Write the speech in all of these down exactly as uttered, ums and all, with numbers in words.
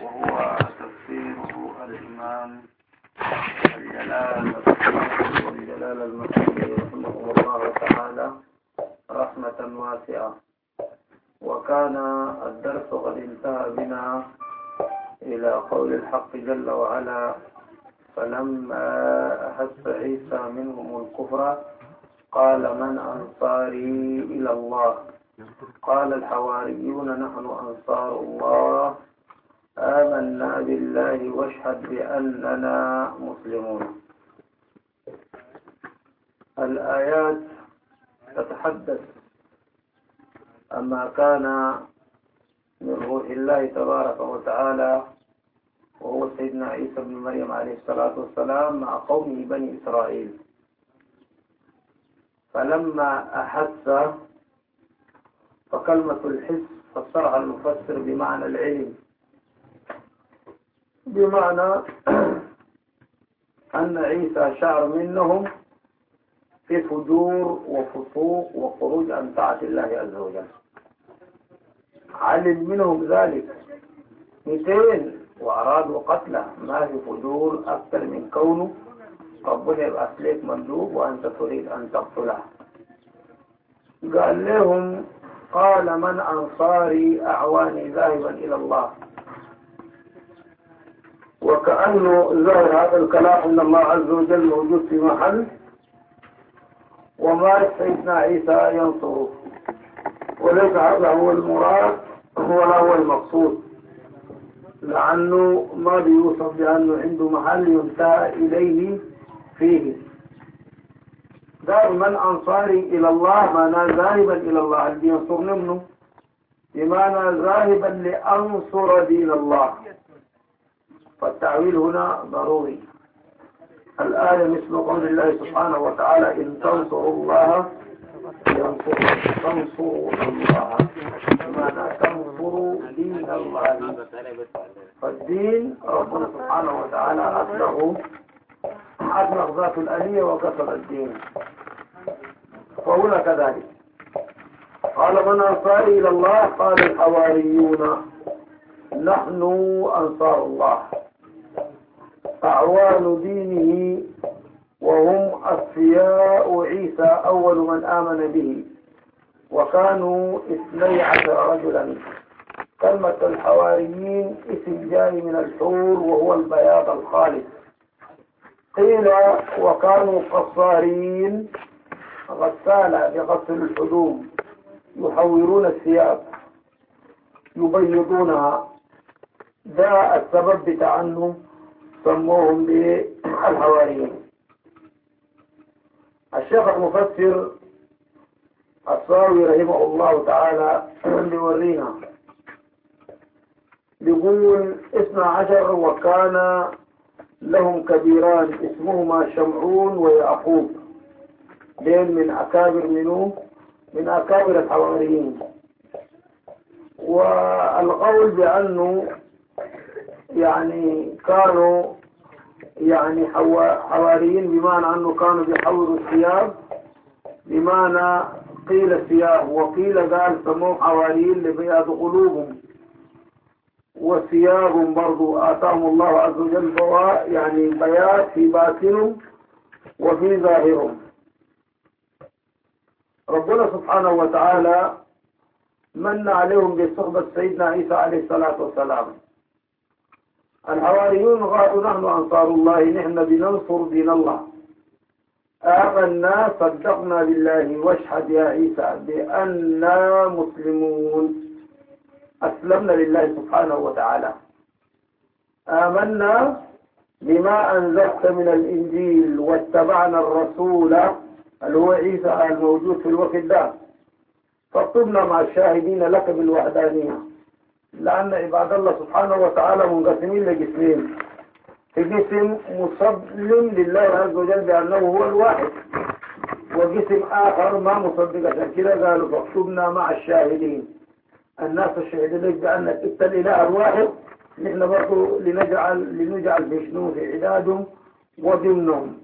وهو تفسير الإمام الجلال والجلال المكي رحمه الله تعالى رحمة واسعة. وكان الدرس قد انتهى بنا إلى قول الحق جل وعلا: فلما أحس عيسى منهم الكفر قال من أنصاري إلى الله قال الحواريون نحن أنصار الله آمنا بالله واشهد بأننا مسلمون. الآيات تتحدث أما كان من روح الله تبارك وتعالى وهو سيدنا عيسى بن مريم عليه الصلاة والسلام مع قومه بني إسرائيل. فلما أحس، فكلمة الحس فسرها المفسر بمعنى العلم، بمعنى أن عيسى شعر منهم في فجور وفسوق وخروج عن طاعة الله عز وجل، علم منهم ذلك مئتين وأرادوا قتله. ما في فجور أكثر من كونه ربنا يبقى لك مندوب وأنت تريد أن تقتله. قال لهم: قال من أنصاري أعواني ذاهبا إلى الله. وكأنه ظاهر هذا الكلام أن الله عز وجل موجود في محل وما سيدنا عيسى ينصره، وليس هذا هو المراد ولا هو المقصود، لأنه ما بيوصف بأنه عنده محل ينتهى إليه فيه. قال من أنصاري إلى الله معنى ذاهبا إلى الله، اللي ينصرني منه بمعنى ذاهبا لأنصر دين الله. فالتعويل هنا ضروري. الآية مثل قول الله سبحانه وتعالى: إن تنصروا الله ينصركم. تنصروا الله بمعنى تنصروا دين الله. فالدين ربنا سبحانه وتعالى أطلقه أطلق ذات الآلية وكسر الدين، فهنا كذلك. قال من أنصاري إلى الله قال الحواريون نحن أنصار الله أعوان دينه وهم أصفياء عيسى أول من آمن به، وكانوا اثني عشر رجلا. كلمة الحواريين اسم جاي من الحور وهو البياض الخالص. قيل وكانوا قصارين، غسالة بغسل الحدوم، يحورون الثياب يبيضونها. ده السبب بتاع انه سموهم بالحواريين. الشيخ المفسر الصاوي رحمه الله تعالى بيورينا، بيقول اثنى عشر وكان لهم كبيران اسمهما شمعون ويعقوب، دين من أكابر منه من أكابر الحواريين. والقول بأنه يعني كانوا يعني حواريين بمعنى أنه كانوا بيحوروا الثياب، بمعنى قيل الثياب وقيل قال سموهم حواريين لبياض قلوبهم، وثيابهم برضو آتاهم الله عز وجل يعني بياض في باطنهم وفي ظاهرهم. ربنا سبحانه وتعالى من عليهم بصحبة سيدنا عيسى عليه الصلاة والسلام. الحواريون قالوا نحن أنصار الله، نحن بننصر دين الله. آمنا صدقنا بالله واشهد يا عيسى بأننا مسلمون، أسلمنا لله سبحانه وتعالى. آمنا بما أنزلت من الإنجيل واتبعنا الرسول اللي هو عيسى الموجود في الوقت ده، فاكتبنا مع الشاهدين لك بالوحدانية. لأن عباد الله سبحانه وتعالى منقسمين لقسمين: في قسم مسلم لله عز وجل بأنه هو الواحد، وقسم آخر ما مصدق. عشان كده قالوا فاكتبنا مع الشاهدين، الناس الشهدوا لك بأنك انت الإله الواحد، نحن برضو لنجعل لنجعل في شنو في عدادهم وضمنهم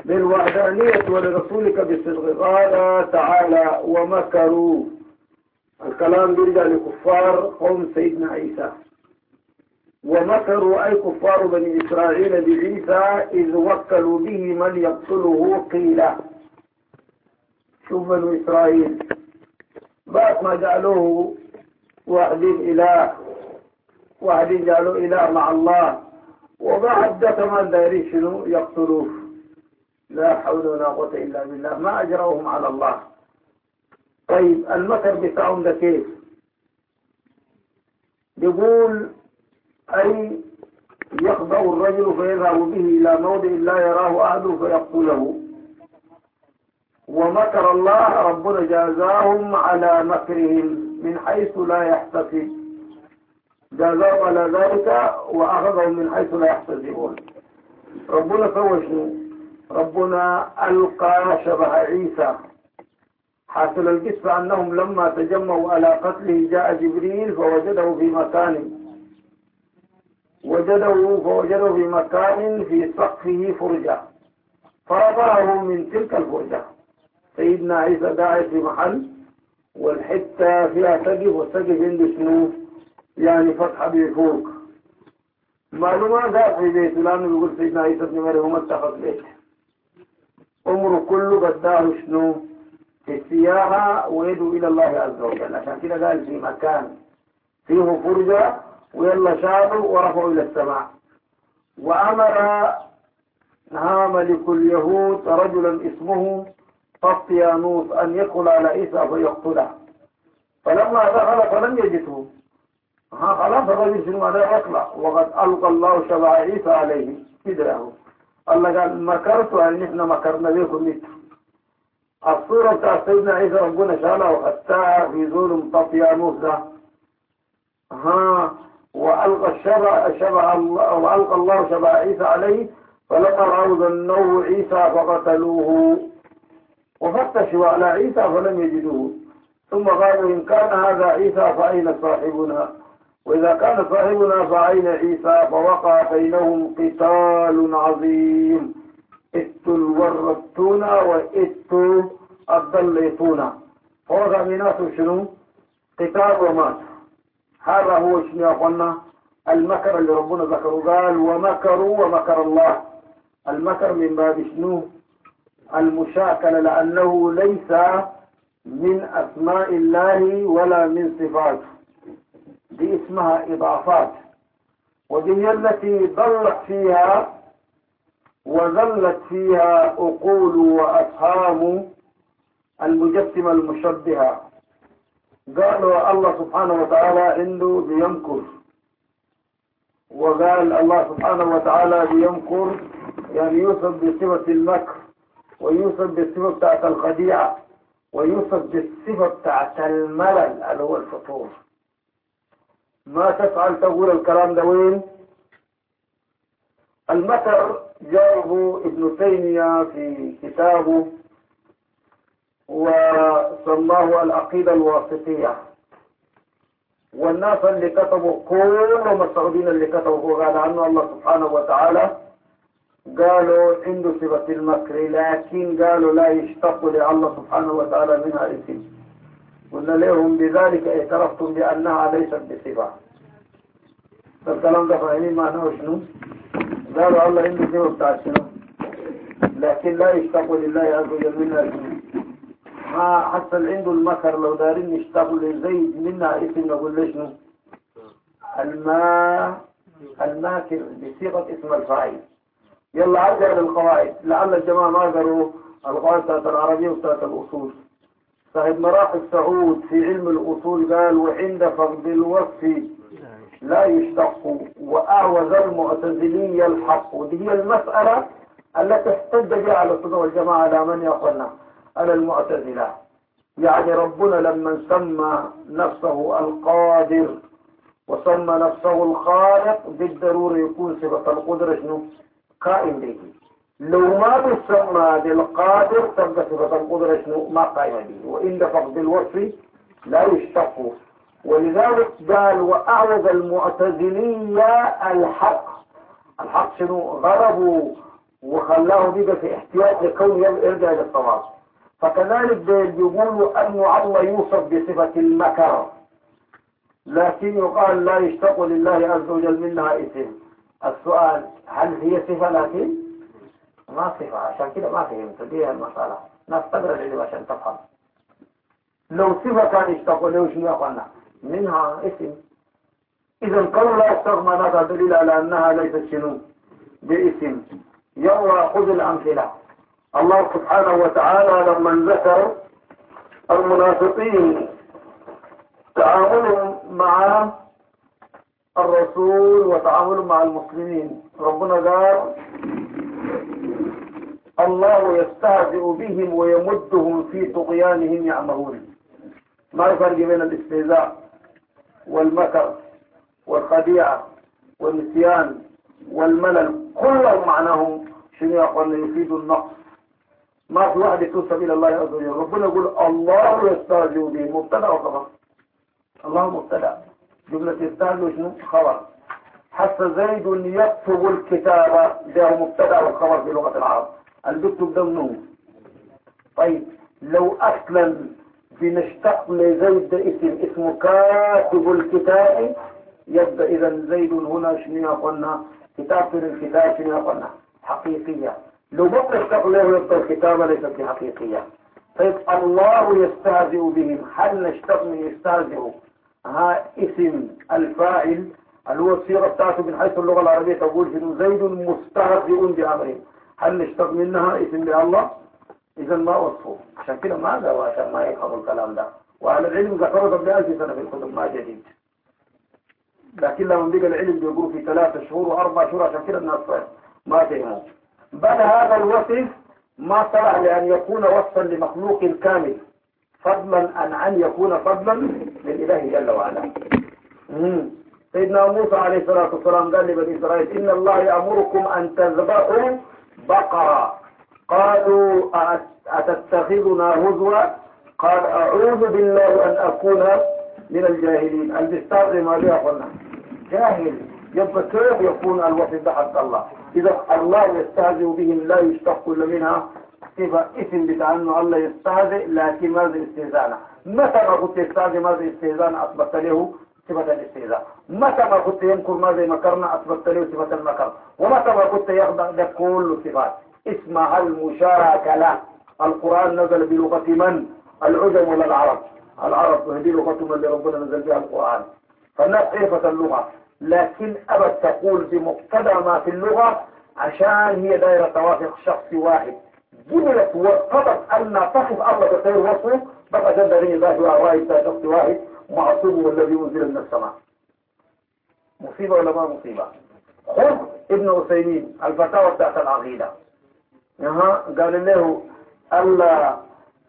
بالوحدانية ولرسولك بالصدق. قال تعالى: ومكروا الكلام بيرجع لكفار قوم سيدنا عيسى. ومكروا أي كفار بني إسرائيل بعيسى إذ وكلوا به من يقتله قيل. شوف بنو إسرائيل بعد ما جعلوه واحدين إله، واحدين جعلوا إله مع الله، وبعد ده كمان دايرين شنو يقتلوه. لا حول ولا قوة إلا بالله، ما أجروهم على الله. طيب المكر بتاعهم ده كيف؟ يقول أي يخضع الرجل فيذهب به إلى موضع لا يراه أحد فيقتله. ومكر الله ربنا جازاهم على مكرهم من حيث لا يحتسب، جازاهم على ذلك وأخذهم من حيث لا يحتسبون. ربنا سوى شنو؟ ربنا ألقى شبه عيسى. حاصل القصة أنهم لما تجمعوا على قتله جاء جبريل فوجده في مكان وجده فوجده في مكان في سقفه فرجة فرفعه من تلك الفرجة. سيدنا عيسى قاعد في محل والحتة فيها سقف، والسقف عنده شنو؟ يعني فتحة بفوق. معلومة ذات في بيت، لأنه بيقول سيدنا عيسى بن مريم ما اتخذ بيت، عمره كله قداه شنو؟ في السياحة ويدعو إلى الله عز وجل. عشان كده قال في مكان فيه فرجة ويلا شافوا ورفعوا إلى السماء. وأمر ها ملك اليهود رجلا اسمه طفيانوس أن يدخل على عيسى فيقتله. فلما دخل فلم يجده، ها خلاص الرجل شنو معناه يطلع، وقد ألقى الله شبع عيسى عليه كده. الله قال مكرت أن نحن مكرنا بكم مثل. الصورة بتاع سيدنا عيسى ربنا شالها وخدتها في ظلم طفيانوس ده. ها وألقى الشبع شبع الله وألقى الله شبع عيسى عليه، فلما رأوا ظنوه عيسى فقتلوه. وفتشوا على عيسى فلم يجدوه، ثم قالوا إن كان هذا عيسى فأين صاحبنا؟ وإذا كان صاحبنا فأين عيسى؟ فوقع بينهم قتال عظيم، اتوا الورطون واتوا الضليتون. فوقع بيناتهم شنو؟ قتال ومات. هذا هو شنو يا أخوانا المكر اللي ربنا ذكره. قال ومكروا ومكر الله. المكر من باب شنو؟ المشاكلة، لأنه ليس من أسماء الله ولا من صفاته، دي اسمها إضافات، ودي التي ضلت فيها وذلت فيها عقول وأفهام المجسمة المشبهة. قالوا الله سبحانه وتعالى عنده بيمكر، وقال الله سبحانه وتعالى بيمكر يعني يوصف بصفة المكر، ويوصف بالصفة بتاعت الخديعة، ويوصف بالصفة بتاعت الملل اللي هو الفطور. ما تفعل تقول الكلام ده وين؟ المكر جاءه ابن تيمية في كتابه وسماه العقيدة الواسطية. والناس اللي كتبوا كلهم السعوديين اللي كتبوا قال عنه الله سبحانه وتعالى قالوا عنده صفة المكر، لكن قالوا لا يشتق لله سبحانه وتعالى منها اسم. قلنا لهم بذلك اعترفتم بأنها ليست بصفة. فالكلام ده فاهمين معناه شنو؟ قالوا الله عنده صفة بتاعت شنو؟ لكن لا يشتق لله عز وجل منها اسم. ما حصل عنده المكر لو دارين يشتغل لزيد منها اسم نقول ليش شنو؟ الما الماكر بصيغة اسم الفاعل. يلا ارجع للقواعد، لعل الجماعة ما قروا القواعد بتاعت العربية وبتاعت الأصول. صاحب مراقب سعود في علم الأصول قال وعند فقد الوصف لا يشتق، وأعوذ المعتزلي الحق. ودي هي المسألة التي احتج بها على السنة والجماعة على من يقولنا على المعتزلة. يعني ربنا لما سمى نفسه القادر وسمى نفسه الخالق بالضرورة يكون صفة القدرة شنو؟ قائم به. لو ما تسمى بالقادر تبقى صفة القدرة شنو؟ ما قائمة به. وإن فقد الوصف لا يشتق. ولذلك قال وأعوذ المعتزلي الحق. الحق شنو؟ غربوا وخلاه بيبقى في احتياج لكون يرجع للصواب. فكذلك بيقولوا أن الله يوصف بصفة المكر، لكن يقال لا يشتق لله عز وجل منها اسم. السؤال هل هي صفة؟ لكن ما صفة، عشان كده ما فهمت دي المسألة. ناس تقرأ العلم عشان تفهم. لو صفة كان يشتق له شنو يقولنا منها اسم. إذا قالوا لا يشتق معناتها دليل على أنها ليست شنو باسم. يلا خذ الأمثلة. الله سبحانه وتعالى لما ذكر المنافقين تعاملهم مع الرسول وتعاملهم مع المسلمين، ربنا قال الله يستهزئ بهم ويمدهم في طغيانهم يعمهون. ما الفرق بين الاستهزاء والمكر والخديعة والنسيان والملل؟ كلهم معناهم شنو يقول يفيد النقص. ما في واحد يتوسل إلى الله عز وجل. ربنا يقول الله يستهزئ بهم، مبتدأ وخبر. الله مبتدأ، جملة يستهزئ شنو خبر. حتى زيد يكتب الكتاب ده مبتدأ والخبر في لغة العرب. الكتب ده منه. طيب لو أصلا بنشتق لزيد ده اسم اسمه كاتب الكتاب، يبدأ إذا زيد هنا شنو قلنا كتاب الكتاب شنو قلنا حقيقية. لو ما نشتق له يبقى الكتابة ليست حقيقية. طيب الله يستهزئ بهم، هل نشتق من يستهزئ ها اسم الفاعل اللي هو الصيغة بتاعته من حيث اللغة العربية تقول شنو زيد مستهزئ بأمرهم، هل نشتق منها اسم بالله؟ إذا ما وصفه. عشان كده ما قالوا عشان ما يفهموا الكلام ده. وعلى العلم ذكروا قبل ألف سنة في الكتب، ما جديد. لكن لما بقى العلم بيقولوا في ثلاثة شهور وأربع شهور، عشان كده الناس ما فهموا. بل هذا الوصف ما صلح لأن يكون وصفا لمخلوق كامل، فضلا عن أن يكون فضلا للإله جل وعلا. سيدنا موسى عليه الصلاة والسلام قال لبني إسرائيل إن الله يأمركم أن تذبحوا بقرة. قالوا أتتخذنا هزوا؟ قال أعوذ بالله أن أكون من الجاهلين. البستاذ ما بها قلنا جاهل، يبقى كيف يكون الوصف ده حق الله؟ إذا الله يستهزئ بهم لا يشتق منها صفة اسم بتاع أنه الله يستهزئ، لكن ماذا استهزانا؟ متى ما كنت يستهزئ ماذا استهزانا أثبت له صفة الاستهزاء. متى ما كنت يمكر ماذا مكرنا أثبت له صفة المكر. ومتى ما كنت يخضع ده كل صفات اسمها المشاركة. لا، القرآن نزل بلغة من؟ العجم ولا العرب؟ العرب، وهذه لغتهم اللي ربنا نزل بها القرآن. فالناس عرفت اللغة، لكن أبت تقول بمقتضى ما في اللغة عشان هي دائرة توافق شخص واحد. جملت وقضت أن تصف الله بخير وصفه، بقى جد غير الله وعوائد شخص واحد معصوم والذي أنزل من السماء. مصيبة ولا ما مصيبة؟ خذ ابن عثيمين الفتاوى بتاعت العقيدة. أها قال له الله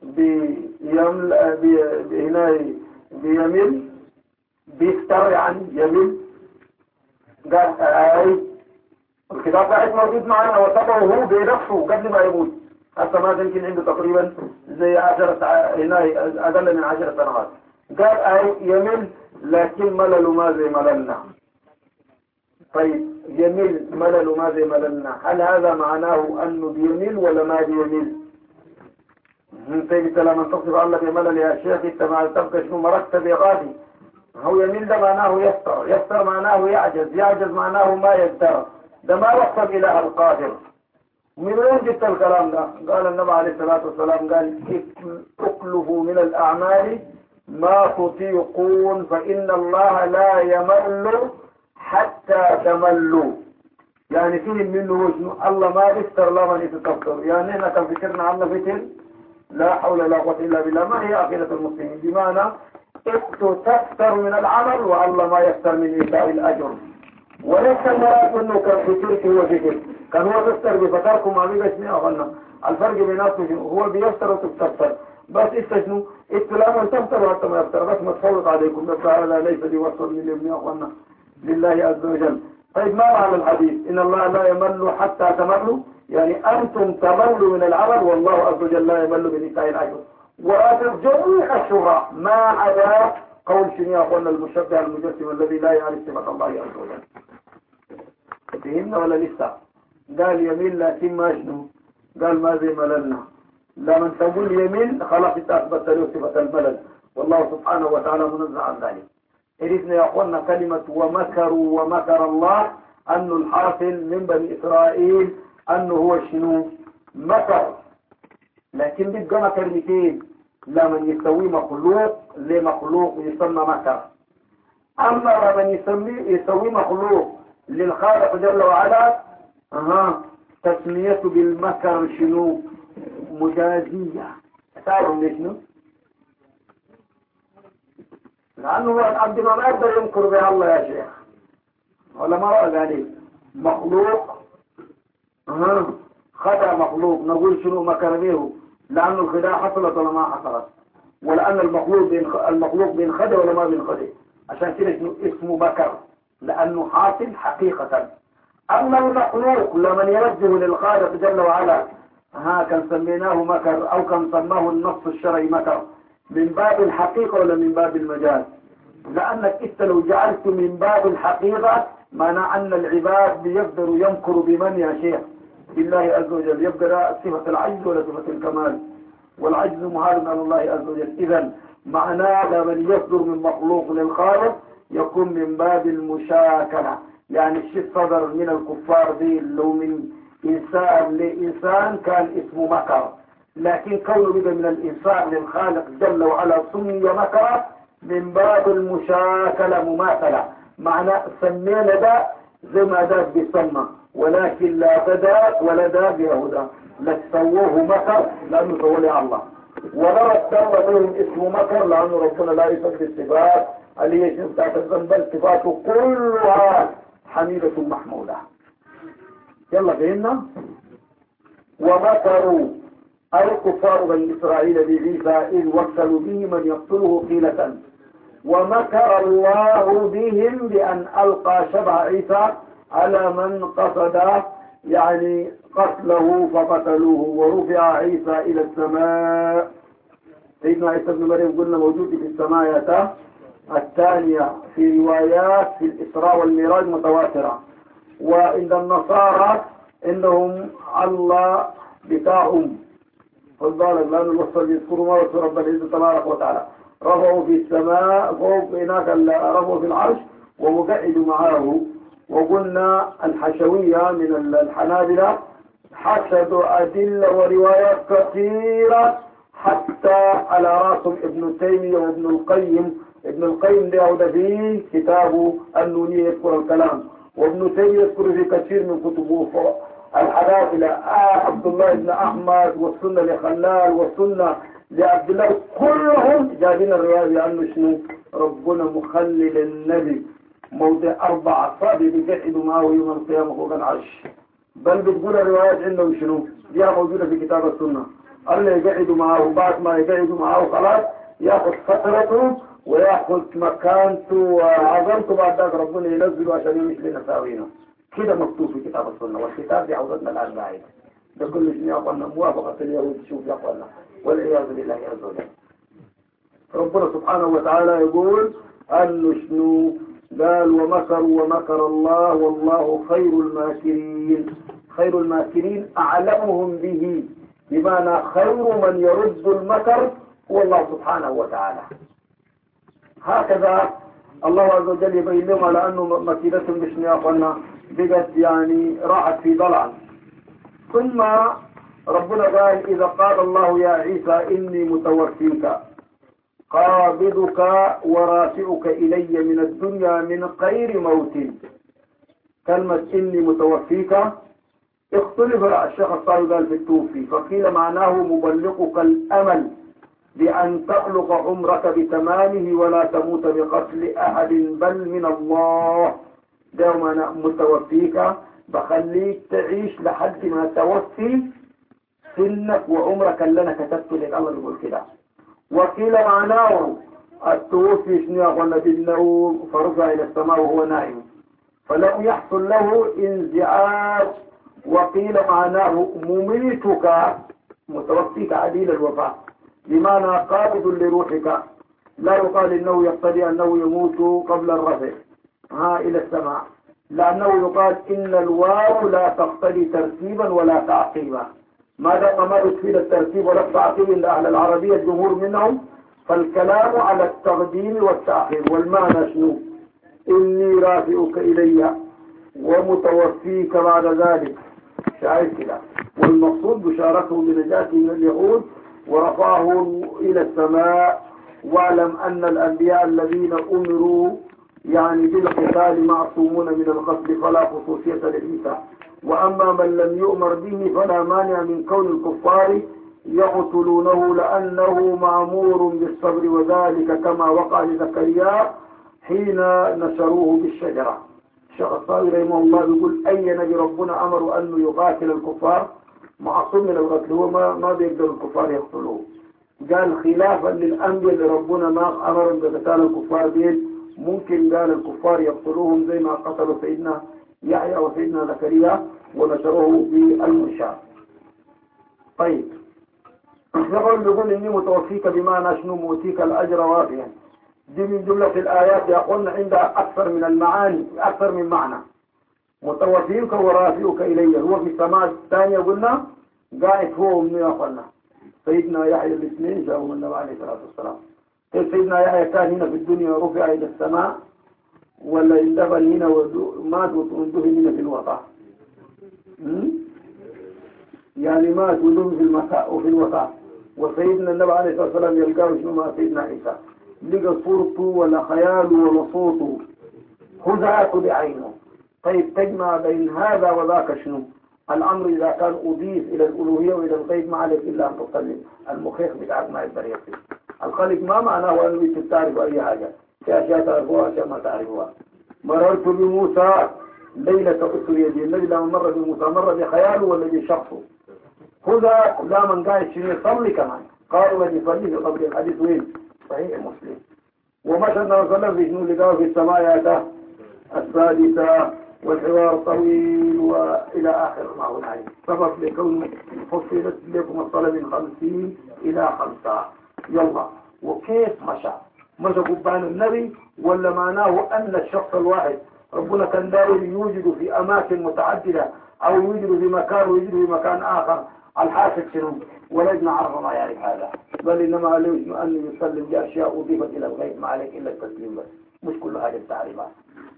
بيمل بهناي بيمل بيفتر يعني يمل. قال اي الكتاب قاعد موجود معنا وطبعه هو بنفسه قبل ما يموت. هسه ما يمكن عنده تقريبا زي عشرة هناي اقل من عشر سنوات. قال اي يمل لكن ملل ما زي مللنا. طيب يمل ملل ما زي مللنا، هل هذا معناه انه بيمل ولا ما بيمل؟ طيب لما تصف الله بملل يا شيخ انت ما تبقى شنو مركب يا غادي. هو يميل ده معناه يفتر، يفتر معناه يعجز، يعجز معناه ما يقدر. ده ما وصل إله القادر. من وين جبت الكلام ده؟ قال النبي عليه الصلاة والسلام قال اكلفوا من الأعمال ما تطيقون فإن الله لا يمل حتى تملوا. يعني فيه منه وجنه الله ما بيفتر لا من يتكفر. يعني احنا كان فكرنا الله فتر لا حول ولا قوة إلا بالله. ما هي عقيدة المسلمين؟ بمعنى اكتو تفتر من العمل والله ما يفتر من إيتاء الأجر. وليس المراد انه كان في شرك هو فكر، كان هو تفتر بفتركم ما بيجي شنو أغنى. الفرق بيناتهم هو بيفتر وتفتر. بس إنت شنو؟ إنت لا من تفتر وحتى ما يفتر، بس ما تفوت عليكم. بس هذا ليس بيوصل من ابن أغنى لله عز وجل. طيب ما معنى الحديث؟ إن الله لا يمل حتى تملوا، يعني أنتم تملوا من العمل والله عز وجل لا يمل من إيتاء الأجر. وهذا جميع الشرع ما عدا قول شنو يا أخوانا المشبه المجسم الذي لا يعرف صفة الله عز وجل. فهمنا ولا لسه؟ قال يميل لكن ما شنو؟ قال ما زي مللنا. لما تقول يمين خلاص أثبت له صفة الملل، والله سبحانه وتعالى منزه عن ذلك. إذن يا أخوانا كلمة ومكروا ومكر الله أنه الحاصل من بني إسرائيل أنه هو شنو؟ مكر. لكن بيبقى كلمتين، لمن يسوي مخلوق لمخلوق يسمى مكر. أما لمن يسمي يسوي مخلوق للخالق جل وعلا أها تسميته بالمكر شنو؟ مجازية. تعرفوا ليش شنو؟ لأنه هو العبد ما يقدر ينكر به الله يا شيخ، ولا ما رأى عليه مخلوق أها خدع مخلوق، نقول شنو مكر به؟ لأنه الخداع حصلت ولا ما حصلت؟ ولأن المخلوق بين المخلوق بينخدع ولا ما بينخدع؟ عشان كده اسمه مكر لأنه حاصل حقيقة. أما المخلوق لمن يوجه للخالق جل وعلا ها كان سميناه مكر أو كان سماه النص الشرعي مكر من باب الحقيقة ولا من باب المجاز؟ لأنك إنت لو جعلت من باب الحقيقة معنى أن العباد بيقدروا يمكروا بمن يا شيخ؟ بالله عز وجل. يبقى صفة العجز ولا صفة الكمال؟ والعجز محال على الله عز وجل. إذا معناه لمن يصدر من مخلوق للخالق يكون من باب المشاكلة، يعني الشيء صدر من الكفار دي لو من إنسان لإنسان كان اسمه مكر، لكن كونه بدا من الإنسان للخالق جل وعلا سمي مكر من باب المشاكلة مماثلة. معناه سمينا ده زي ما ده بيسمى، ولكن لا تدا ولا دا بيهودا، لا تسووه مكر لأنه سوى الله، ولا اتبع لهم اسمه مكر لأنه ربنا لا يثبت الصفات اللي يجب تعتزم، بل صفاته كلها حميدة محمودة. يلا فهمنا. ومكروا أي كفار بني إسرائيل بعيسى إذ وكلوا به من يقتله قيلة، ومكر الله بهم بأن ألقى شبه عيسى على من قصد يعني قتله فقتلوه، ورفع عيسى إلى السماء. سيدنا عيسى بن مريم قلنا موجود في السماء الثانية في روايات في الإسراء والميراج متواترة. وعند النصارى إنهم الله بتاعهم فالظالم لأن الوصل يذكروا ما وصل رب العزة تبارك وتعالى، رفعوا في السماء فوق هناك رفعوا في العرش ومقعدوا معه. وقلنا الحشوية من الحنابلة حشدوا أدلة وروايات كثيرة حتى على راسهم ابن تيمية وابن القيم. ابن القيم ده فيه كتابه النونية يذكر الكلام، وابن تيمية يذكر في كثير من كتبه. الحنابلة آه عبد الله بن أحمد والسنة لخلال والسنة لعبد الله كلهم جايبين الرواية لأنه شنو؟ ربنا مخلل النبي موضع أربع أصابع بيقعدوا معه يوم القيامة فوق العرش. بل بتقول الروايات عندهم شنو؟ دي موجودة في كتاب السنة. الله يقعدوا معه، بعد ما يقعدوا معه خلاص ياخذ فترته وياخذ مكانته وعظمته، بعد ذلك ربنا ينزله عشان يمشي لنساوينا. كده مكتوب في كتاب السنة، والكتاب دي عودتنا الآن بعيد. ده كل شيء يا أخوانا موافقة اليهود تشوف يا أخوانا، والعياذ بالله عز وجل. ربنا سبحانه وتعالى يقول أنه شنو؟ قال ومكروا ومكر الله والله خير الماكرين. خير الماكرين أعلمهم به، بمعنى خير من يرد المكر هو الله سبحانه وتعالى. هكذا الله عز وجل يبين لهم على أنه مكيدتهم مش يا أخوانا بقت يعني راحت في ضلع. ثم ربنا قال إذا قال الله يا عيسى إني متوفيك قابضك ورافعك إلي من الدنيا من غير موت. كلمة إني متوفيك اختلف الشيخ الطاوي قال في التوفي، فقيل معناه مبلغك الأمل بأن تخلق عمرك بتمامه ولا تموت بقتل أحد بل من الله. دوما متوفيك بخليك تعيش لحد ما توفي سنك وعمرك اللي أنا كتبت لك. الله يقول كده. وقيل معناه التوفي شنو يا أخوانا؟ بالنوم فرفع إلى السماء وهو نائم فلم يحصل له انزعاج. وقيل معناه مميتك متوفيك عديل الوفاة، بمعنى قابض لروحك. لا يقال إنه يقتضي أنه يموت قبل الرفع ها إلى السماء، لأنه يقال إن الواو لا تقتضي ترتيبا ولا تعقيبا. ما دام ما يفيد الترتيب ولا التعقيب عند أهل العربية الجمهور منهم، فالكلام على التقديم والتأخير. والمعنى شنو؟ إني رافعك إلي ومتوفيك بعد ذلك، شايف كده. والمقصود بشارته بنجاته من اليهود ورفعه إلى السماء. واعلم أن الأنبياء الذين أمروا يعني بالقتال معصومون من القتل فلا خصوصية لعيسى. وأما من لم يؤمر به فلا مانع من كون الكفار يقتلونه لأنه مأمور بالصبر، وذلك كما وقع لزكريا حين نشروه بالشجرة. الشيخ الصاوي رحمه الله يقول أي نبي ربنا أمر أنه يقاتل الكفار معصوم من القتل، هو ما ما بيقدر الكفار يقتلوه. قال خلافا للأنبياء اللي ربنا ما أمرهم بقتال الكفار دين، ممكن قال الكفار يقتلوهم زي ما قتلوا سيدنا يحيى وسيدنا زكريا ونشروه بالمنشار. طيب نقول نقول إني متوفيك بمعنى شنو؟ موتيك الأجر وافيا. دي من جملة الآيات يقولن عندها أكثر من المعاني، أكثر من معنى. متوفيك ورافعك إلي، هو في السماء الثانية قلنا قاعد هو ومنه يقولنا سيدنا يحيى الاثنين جاءوا من النبي عليه الصلاة والسلام. كيف سيدنا يحيى كان هنا في الدنيا رفع إلى السماء، ولا اندفن هنا ومات واندفن هنا في الوطا؟ يعني مات ودفن في المساء وفي الوطا. وسيدنا النبي عليه الصلاة والسلام يلقاه شنو مع سيدنا عيسى؟ لقى صورته ولا خياله ولا صوته، خذاته بعينه. طيب تجمع بين هذا وذاك شنو؟ الأمر إذا كان أضيف إلى الألوهية وإلى الغيب ما عليك إلا أن تسلم. المخيخ بتاعك ما يقدر يصير. الخالق ما معناه أنه يجب تعرف أي حاجة، في أشياء تعرفوها أشياء ما تعرفوها. مررت بموسى ليلة أسري به، الذي لما مر بموسى مر بخياله ولا بشخصه؟ خذا لا من قاعد شنو يصلي كمان، قالوا من يصلي في قبر. الحديث وين؟ صحيح مسلم. ومشى النبي صلى الله عليه وسلم في شنو لقاه في السماء السادسة، والحوار طويل وإلى آخر ما هو العين. سبب لكون فصلت لكم الصلاة من خمسين إلى خمسة. يلا وكيف مشى؟ مشى قبان النبي ولا معناه أن الشخص الواحد ربنا كان دائما يوجد في أماكن متعددة، أو يوجد في مكان ويوجد في مكان آخر؟ الحاسد شنو؟ ولن نعرف ما يعرف هذا، بل إنما عليه أن يسلم بأشياء أضيفت إلى الغيب، ما عليك إلا التسليم بس، مش كل حاجة التعريفات.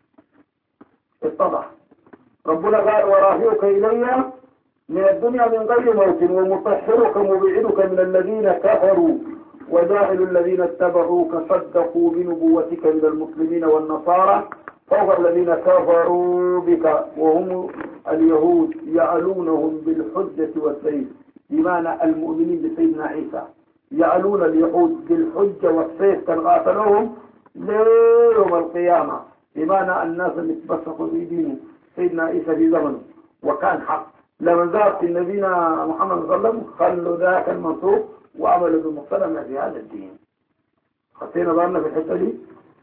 اتضح ربنا قال ورافعك إلي من الدنيا من غير موت ومطهرك مبعدك من الذين كفروا وجاعل الذين اتبعوك صدقوا بنبوتك من المسلمين والنصارى فوق الذين كفروا بك وهم اليهود يعلونهم بالحجة والسيف. بمعنى المؤمنين بسيدنا عيسى يعلون اليهود بالحجة والسيف كان قاتلوهم ليوم القيامة. بمعنى الناس اللي تبسطوا في دينه سيدنا عيسى في زمنه وكان حق. لما ذهب نبينا محمد صلى الله عليه وسلم خلوا ذاك المنصوب وعملوا بمقتضى في هذا الدين. خطينا ظهرنا في الحته دي.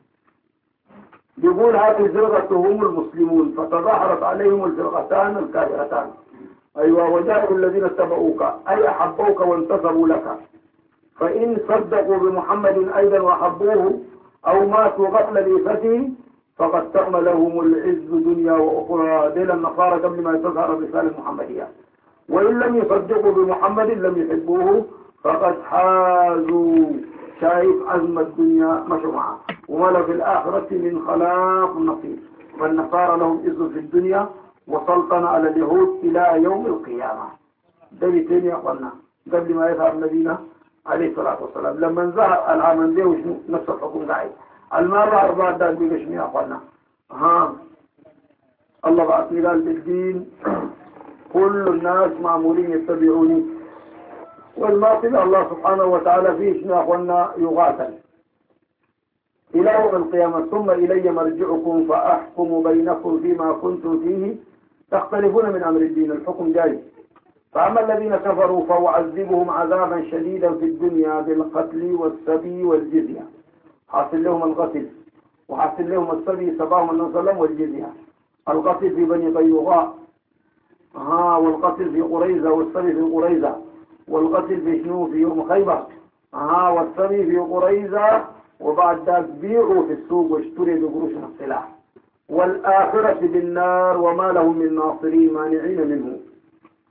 يقول هذه الفرقة هم المسلمون فتظاهرت عليهم الفرقتان الكافرتان. أيوة وجاءوا الذين اتبعوك أي أحبوك وانتصروا لك، فإن صدقوا بمحمد أيضا وأحبوه أو ماتوا قبل بعثته فقد تم لهم العز دنيا وأخرى. دين النصارى قبل ما تظهر الرسالة المحمدية. وإن لم يصدقوا بمحمد لم يحبوه فقد حازوا. شايف عزم الدنيا مشوا معه ولا في الآخرة من خلاق نصيب. فالنصارى لهم عز في الدنيا وسلطنة على اليهود إلى يوم القيامة. ده بيتين يا أخوانا قبل ما يظهر النبي عليه الصلاة والسلام. لما ظهر العام ده وشنو نفس الحكم قاعد. المرة أربعة ده بيقى شنو يا أخوانا؟ ها الله بعثني قال بالدين كل الناس معمولين يتبعوني، والباطل الله سبحانه وتعالى فيه شنو يا أخوانا؟ يقاتل إلى يوم القيامة. ثم إلي مرجعكم فأحكم بينكم فيما كنتم فيه تختلفون من أمر الدين. الحكم جاي. فأما الذين كفروا فأعذبهم عذابا شديدا في الدنيا بالقتل والسبي والجزية. حاصل لهم القتل وحاصل لهم السبي سباهم النبي صلى الله عليه وسلم والجزية. القتل في بني قينقاع ها، والقتل في قريظة والسبي في قريظة، والقتل في شنو في يوم خيبر ها، والسبي في قريظة، وبعد ذلك بيعوا في السوق واشتروا بقروش السلاح. والآخرة بالنار وما لهم من ناصرين مانعين منه.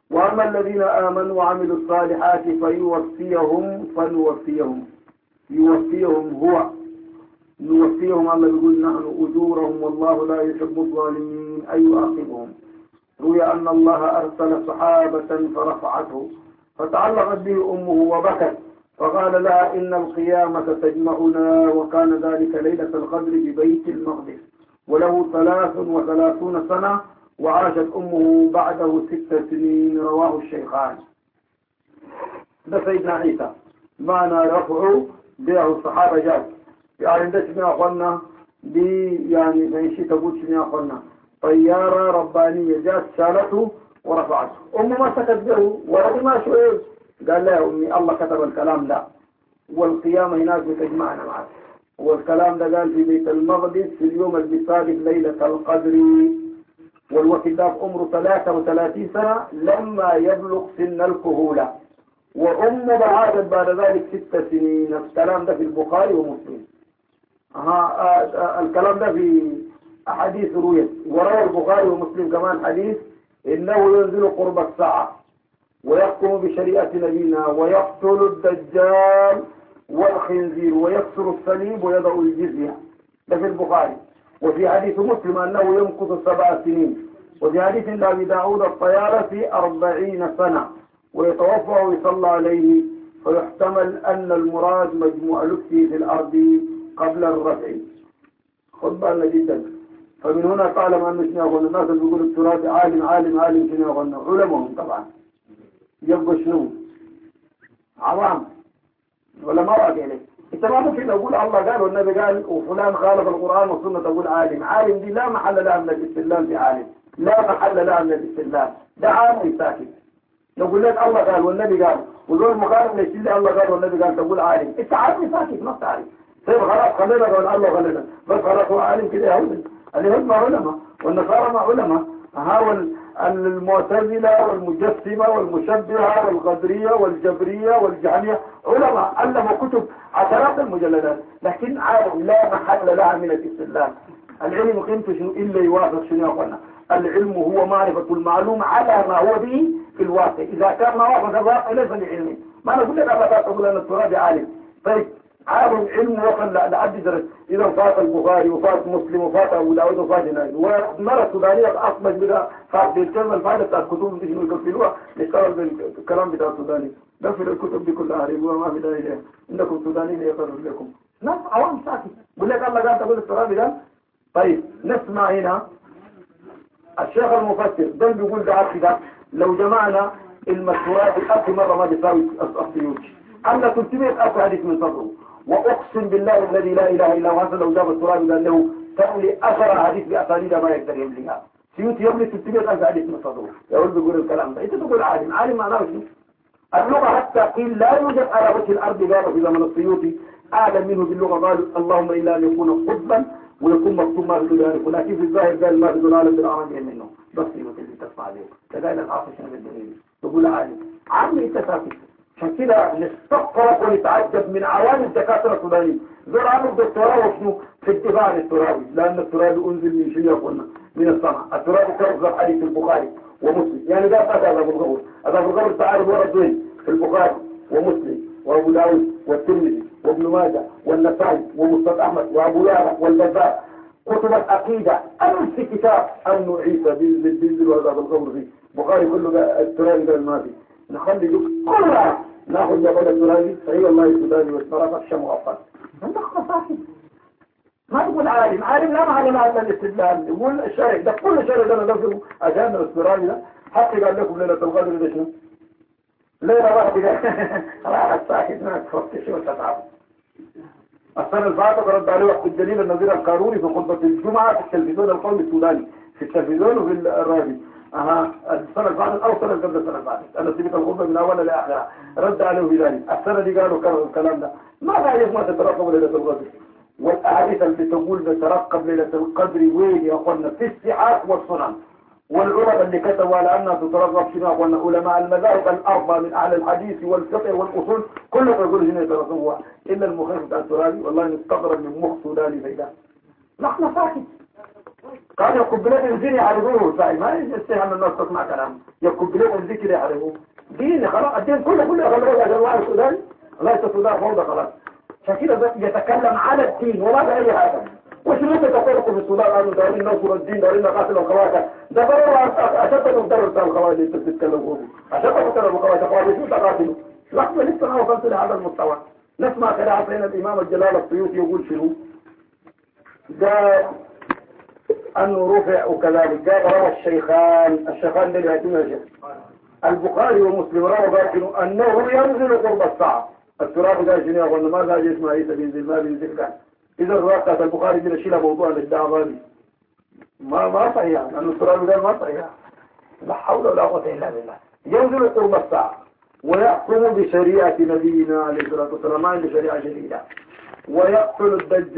وأما الذين آمنوا وعملوا الصالحات فيوفيهم فنوفيهم يوفيهم هو نوفيهم. الله يقول نحن أجورهم والله لا يحب الظالمين أي يعاقبهم. روي أن الله أرسل سحابة فرفعته فتعلقت به أمه وبكت فقال لها إن القيامة تجمعنا، وكان ذلك ليلة القدر ببيت المقدس، وله ثلاث وثلاثون سنة وعاشت أمه بعده ست سنين. رواه الشيخان. ده سيدنا عيسى معنى رفعه بيعه الصحابة جاء يعني ده شنو أخوانا دي يعني ماشي تقول شنو أخوانا طيارة ربانية جات شالته ورفعته. أمه ما سكت به ولكن ما شوي قال لا أمي الله كتب الكلام ده والقيامة هناك بتجمعنا معك. والكلام ده قال في بيت المقدس في اليوم اللي بيصادف ليلة القدر، والوقت ده عمره ثلاثة وثلاثين سنة لما يبلغ سن الكهولة، وأمه بعادت بعد ذلك ست سنين. الكلام ده في البخاري ومسلم. ها الكلام ده في أحاديث رويت، وروى البخاري ومسلم كمان حديث إنه ينزل قرب الساعة ويحكم بشريعة نبينا ويقتل الدجال والخنزير ويكسر الصليب ويضع الجزية. ده في البخاري. وفي حديث مسلم أنه يمكث سبع سنين. وفي حديث أبي داود الطيارة أربعين سنة ويتوفى ويصلى عليه، فيحتمل أن المراد مجموع لبسه في الأرض قبل الرفع. خد بالنا جدا. فمن هنا تعلم أن شنو يقول الناس اللي بيقولوا التراث عالم عالم عالم شنو يقولون علمهم طبعا يبقى شنو عوام ولا ما راجع عليك. انت ما ممكن اقول الله قال والنبي قال وفلان خالف القرآن والسنة تقول عالم. عالم دي لا محل لها من الاستدلال بعالم، لا محل لها من الاستدلال. ده عالم ساكت. يقول لك الله قال والنبي قال وذول مخالف ليش اللي الله قال والنبي قال تقول عالم. انت عالم ساكت ما بتعرف. طيب خلاص خلينا قال الله غلنا بس خلاص هو عالم كده يا ولد. اليهود مع علماء والنصارى مع علماء. ها المعتزلة والمجسمة والمشبهة والقدرية والجبرية والجهمية علماء علموا كتب عشرات المجلدات، لكن عالم لا محل لها من الاستدلال. العلم قيمته شنو إلا يوافق شنو يا أخوانا؟ العلم هو معرفة المعلوم على ما هو به في الواقع. إذا كان ما وافق الواقع ليس بعلم. ما نقول لك أبدا تقول أن التراب عالم. طيب عالم علم وصل لعد درس. إذا فات البخاري وفات مسلم وفات أبو داود وفات نايل والمرة السودانية أصبح بدا فات بالكلمة الفائدة بتاع الكتب دي شنو يقفلوها نشتغل بالكلام بتاع السوداني. قفل الكتب دي كلها هربوها ما في داعي لها. عندكم سودانيين يقرروا لكم. ناس عوام ساكت. بقول لك الله قال تقول التراب قال. طيب نسمع هنا الشيخ المفسر ده بيقول ده كده لو جمعنا المشهورات الألف مرة ما بيساوي السيوط. أما ثلاثمائة ألف حديث من صدره. وأقسم بالله الذي لا إله إلا هو هذا لو جاب التراب قال له تملي أثر حديث بأسانيد ما يقدر يمليها. سيوط يملي ثلاثمائة ألف حديث من صدره. يا ولد بيقول الكلام ده. أنت تقول عالم، عالم معناه شنو؟ اللغة حتى قيل لا يوجد على وجه الأرض قالوا في زمن السيوطي أعلم منه باللغة. قالوا اللهم إلا أن يكون قطبا ويكون مكتوب ما في ذلك، ولكن في الظاهر قال ما في العالم بالعربية منه بس يمكن اللي تسمع عليه كذلك العاصي شنو بالدليل تقول عالم عالم أنت ساكت. عشان كده نستغرب ونتعجب من عوام الدكاترة السودانيين دول عملوا دكتوراه وشنو في الدفاع عن الترابي، لأن الترابي أنزل من شنو قلنا من السماء. الترابي كرز حديث البخاري ومسلم يعني ده فات هذا أبو الغور. هذا أبو الغور تعرف ورد وين في البخاري ومسلم وأبو داود والترمذي وابن ماجه والنسائي ومسند أحمد وأبو يعلى والبزار. كتب العقيدة أمس كتاب أنه عيسى بينزل بينزل وهذا أبو الغور فيه البخاري كله الترابي ده الماضي. نخلي لك كلها ناخذ جبل الترابي صحيح الله السوداني والطرف الشام وأفضل. أنت خصاصي ما تقول عالم. عالم لا معلم على الاستدلال. يقول الشارع ده كل شارع ده نفسه أجانا الترابي ده حتى قال لكم ليلة القدر ده شنو؟ ليلة واحدة راح الساكت ما تفتش وتتعب. السنة الفاتحة رد عليه وقت الدليل النظير القانوني في خطبة الجمعة في التلفزيون القومي السوداني في التلفزيون وفي الراديو. أها السنة الفاتحة أو سنة قبل السنة الفاتحة أنا سمعت الخطبة من أولها لآخرها رد عليه في ذلك. السنة دي قالوا كانوا الكلام ده ما بعرف ما تترقب ليلة القدر. والأحاديث اللي تقول نترقب ليلة القدر وين يا أخوانا في السعات والسنن. والعلماء اللي كتبوا على أنها تترقب شنو أخوانا علماء المذاهب الأربعة من أهل الحديث والفقه والأصول كلهم يقولوا شنو يترقبوها إلا المخيف بتاع الترابي. والله نستغرب من مخ سوداني زي ده. نحن ساكت قال يقبلون الذكر يعرفوه صحيح ما يستهم الناس تسمع كلام يقبلون الذكر يعرفوه دين خلاص الدين كله كله خلاص يا جماعة السودان الله السودان فوضى خلاص فكده يتكلم على الدين وما بأي حاجة وش ممكن تقولكم في السودان قالوا دارين نصر الدين دارين نقاتل الخواجة ده ضرورة أشد مقدر بتاع الخواجة اللي انت بتتكلموا فيه أشد مقدر الخواجة الخواجة شو تقاتلوا لحظة لسه ما وصلت لهذا المستوى نسمع قراءة بين الإمام الجلال السيوطي يقول شنو قال أنه رفع وكذلك قال روى الشيخان الشيخان اللي يأتون الشيخ البخاري ومسلم روى قال أنه ينزل قرب الساعة التراب قال شنو يقول ما قال اسمه عيسى بينزل ما بينزل كان إذا رواقات البخاري دي نشيلها موضوع للدعوة دي ما ما صحيح لأن التراب قال ما صحيح لا حول ولا قوة إلا بالله ينزل قرب الساعة ويحكم بشريعة نبينا عليه الصلاة والسلام ما عنده شريعة جديدة ويقتل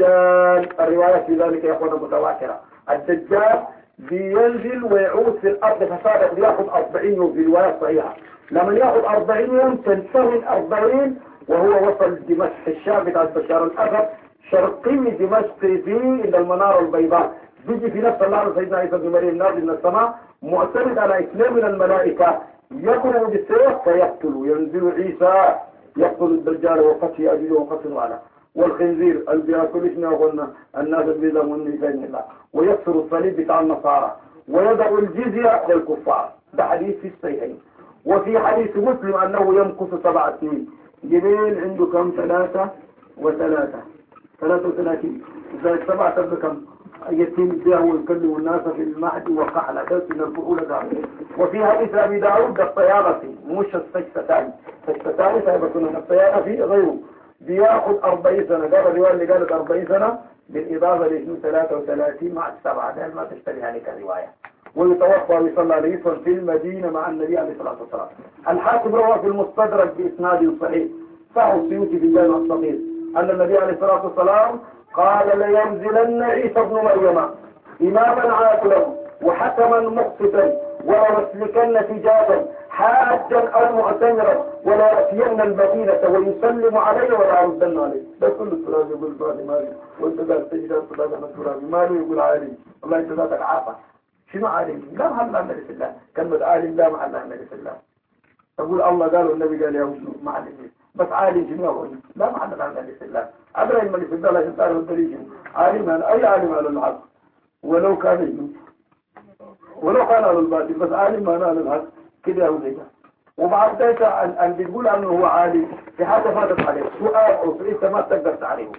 الدجال الرواية في ذلك يا أخوانا متواترة الدجال بينزل ويعود في الأرض فسادة بياخذ أربعين يوم في الرواية الصحيحة لما ياخذ أربعين يوم تنتهي الأربعين وهو وصل دمشق الشام بتاع بشار الأسد شرقي دمشق فيه إلى المنارة البيضاء بيجي في نفس اللحظة سيدنا عيسى بن مريم نازل من السماء معتمد على اثنين من الملائكة يضرب بالسيف فيقتل ينزل عيسى يقتل الدجال وقتل يأجل وقتل على والخنزير اللي بياكل اسمه قلنا الناس البيضاء والنساء الله ويكسر الصليب بتاع النصارى ويضع الجزية للكفار ده حديث في الصحيحين وفي حديث مسلم أنه يمكث سبع سنين جبيل عنده كم ثلاثة وثلاثة ثلاثة وثلاثين إذا سبعة تبقى كم يتم بها ويكلم الناس في المهد وقحلة ده من الفؤولة ده وفي حديث أبي داود الطيارة مش السجستان السجستان سيبقون الطيارة في غيره بياخد أربعين سنة قال الرواية اللي قالت أربعين سنة بالإضافة ل ثلاثة وثلاثين مع السبعة ده ما تشتبه عليك الرواية ويتوفى ويصلى عليه في المدينة مع النبي عليه الصلاة والسلام الحاكم روى في المستدرك بإسناد صحيح صح السيوطي في الجامع الصغير أن النبي عليه الصلاة والسلام قال لينزلن عيسى ابن مريم إماما عادلا وحكما مقسطا وليسلكن فجاجا حاجا أو معتمرا ولا يأتين المدينة ويسلم عليه ولا يردن عليه ده كل التراب يقول فاضي مالي وانت قال تجد التراب من التراب مالي يقول عالم والله انت ذاتك عافى شنو عالم لا محل عمل في الله كلمة عالم لا محل عمل في الله تقول الله قال والنبي قال يا وشنو ما علم بس عالم شنو يقول لا محل عمل في الله أبرا الملك في الله عشان تعرف الدليل عالم أي عالم على الحق ولو كان ولو كان على الباطل بس عالم ما على الحق كده يا ولد وبعد ذلك أن بيقول أنه هو عالم في حاجة فاتت عليه سؤال أو أنت ما تقدر تعرفه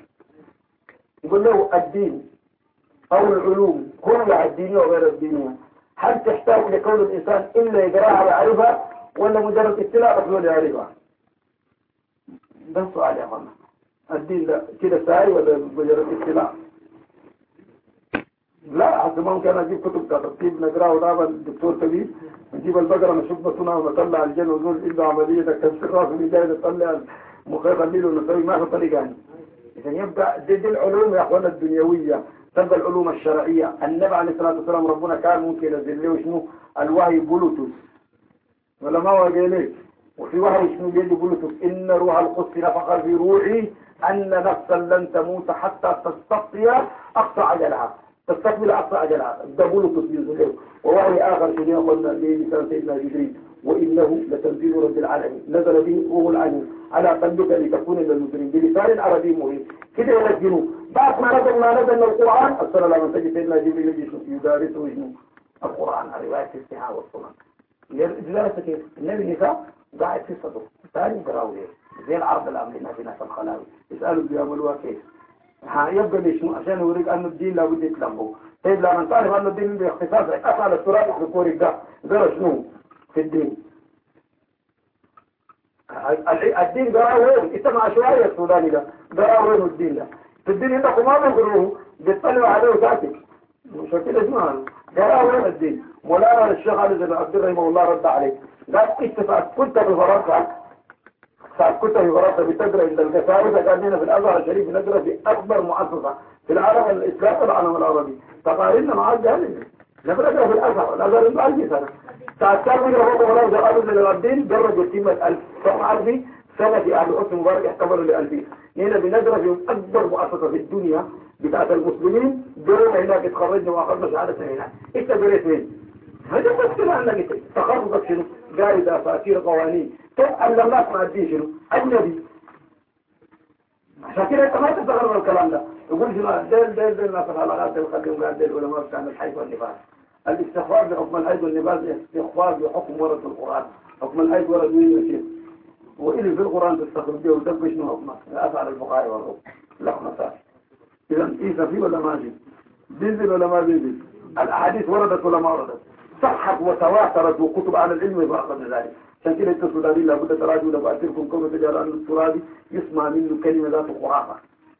يقول له الدين أو العلوم كلها الدينية وغير الدينية هل تحتاج لكون الإنسان إلا يقراها ويعرفها ولا مجرد اطلاع بس ولا يعرفها؟ ده السؤال يا أخوانا الدين ده كده ساي ولا مجرد اطلاع؟ لا حتى ممكن أجيب كتب كتب نقرأه ودابا الدكتور كبير نجيب البقرة نشوف بطنها ونطلع الجن ونقول إلا عملية كسر راسه اللي جاي نطلع مخيط الليل ونسوي ما في طريقة يعني إذا يبقى دي, دي العلوم يا أخوانا الدنيوية تبقى العلوم الشرعية النبي عليه الصلاة والسلام ربنا كان ممكن ينزل له شنو الوحي بلوتوث ولا ما هو قال لك وفي وحي شنو قال له بلوتوث إن روح القدس نفخ في روحي أن نفسا لن تموت حتى تستطيع أقصى عجلها تستقبل أقصى أجلها ده بلوتوث ينزل له ووحي آخر شنو قلنا لسان سيدنا جبريل وإنه لتنزيل رب العالمين نزل به روح العالمين على قلبك لتكون من المسلمين بلسان عربي مبين كده ينزلوا بعد ما نزل ما نزل من القرآن أصلا لما تجي سيدنا جبريل يدارسه وجنه القرآن رواية السحاء والصلاة جلالة كيف النبي نساء قاعد في الصدر ثاني قراوا ليه زي العرض الأمر لنا في ناس الخلاوي يسألوا بيعملوها كيف يبقى ليش عشان يوريك أن الدين لابد يتلمه طيب لما تعرف أن الدين باختصاص أفعل التراث في كوريك ده ده شنو في الدين الدين قراوين اتبع شوية السوداني ده قراوين الدين ده في الدين عندكم ما بيقروه بيطلعوا عليه ساكت مش كده اسمها قراوين الدين مولانا الشيخ علي بن عبد الرحيم الله رد عليه قال اتفقت كنت بفرنسا ساعة كنت في فرنسا بتدرس عند القساوسة كان هنا في الأزهر الشريف ندرس في أكبر مؤسسة في العالم الإسلامي والعالم العربي تقاريرنا مع الجاهلين ندرس في الأزهر الأزهر الألفي سنة ساعة كان من رفض الله جعلوا للعبدين درجة قيمة ألف طبعا ألفي سنة في أهل الحسن مبارك احتفلوا لألفي هنا بندرس في أكبر مؤسسة في الدنيا بتاعت المسلمين جرينا هناك اتخرجنا واخذنا شهادتنا هناك. انت جريت فين؟ هذا مشكلة عندك انت. تخرجك شنو؟ قاعد اساطير قوانين. تعلم الناس مع الدين شنو؟ اجنبي. عشان كده انت ما تستغرب الكلام ده. يقول شنو؟ ديل ديل ديل ناس الحلقات ديل خليهم قاعد ديل العلماء بتاع الحيض والنفاس. الاستخفاف بحكم الحيض والنفاس استخفاف بحكم ورد القرآن. حكم الحيض ورد مين يشير؟ وإلي في القرآن تستخدم ودب شنو حكمه؟ أفعل البخاري والروم. لا مساء. إذا إيسا فيه ولا ما فيه؟ بينزل ولا ما بينزل؟ الأحاديث وردت ولا ما وردت؟ صحت وتواترت وكتب على العلم يفرق من ذلك. عشان كده انت السوداني لابد تراجعوا لبأتركم كما تجعل أن السوداني يسمع منه كلمة ذات خرافة.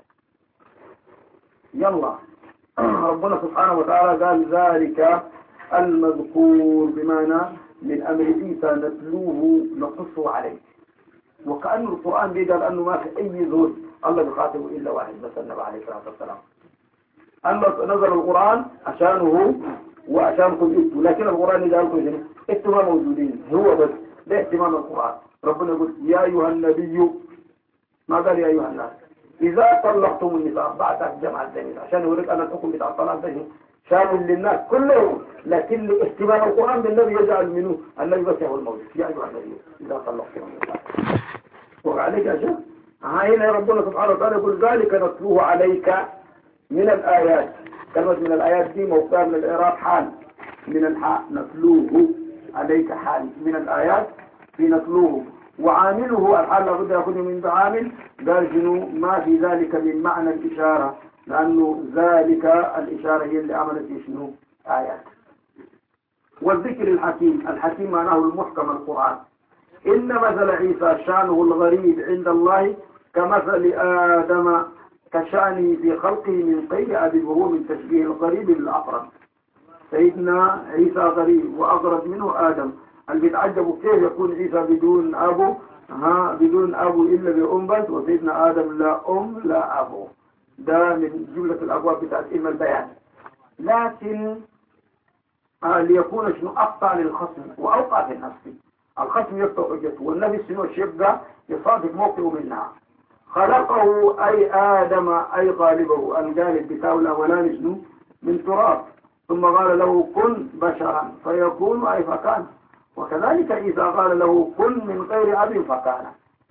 يلا ربنا سبحانه وتعالى قال ذلك المذكور بمعنى من أمر عيسى نتلوه نقصه عليه. وكأن القرآن بيقال أنه ما في أي ذول الله بخاطبه إلا واحد بس النبي عليه الصلاة والسلام. الله نزل القرآن عشانه وعشانكم انتم، لكن القرآن يقال لكم شنو؟ انتم ما موجودين، هو بس ده اهتمام القرآن. ربنا يقول يا أيها النبي، ما قال يا أيها الناس، إذا طلقتم النساء بعد جمع الزميل عشان يوريك أن الحكم بتاع الطلاق ده شامل للناس كلهم، لكن اهتمام القرآن بالنبي يجعل منه النبي بس هو الموجود. يا أيها النبي إذا طلقتم النساء وعليك أشياء. هنا ربنا سبحانه وتعالى يقول ذلك نتلوه عليك من الآيات. كلمة من الآيات دي موقع من الإعراب حال من الحاء، نتلوه عليك حال من الآيات في نتلوه. وعامله الحال لابد يأخذ من عامل، قال جنو ما في ذلك من معنى الإشارة، لأنه ذلك الإشارة هي اللي عملت شنو آيات. والذكر الحكيم، الحكيم معناه المحكم القرآن. إن مثل عيسى شانه الغريب عند الله كمثل آدم كشأنه في خلقه من غير أب، وهو من تشبيه الغريب للأقرب. سيدنا عيسى غريب وأقرب منه آدم. اللي بيتعجبوا كيف يكون عيسى بدون أبو، ها بدون أبو إلا بأم بس، وسيدنا آدم لا أم لا أبو. ده من جملة الأبواب بتاعت علم البيان. لكن آه ليكون شنو أقطع للخصم وأوقع في النفس. الخصم يقطع حجته والنبي شنو يبقى يصادق موقعه منها. خلقه أي آدم أي غالبه، الغالب بتاعه الأولاني شنو من تراب، ثم قال له كن بشرا فيكون أي فكان. وكذلك إذا قال له كن من غير أب فكان.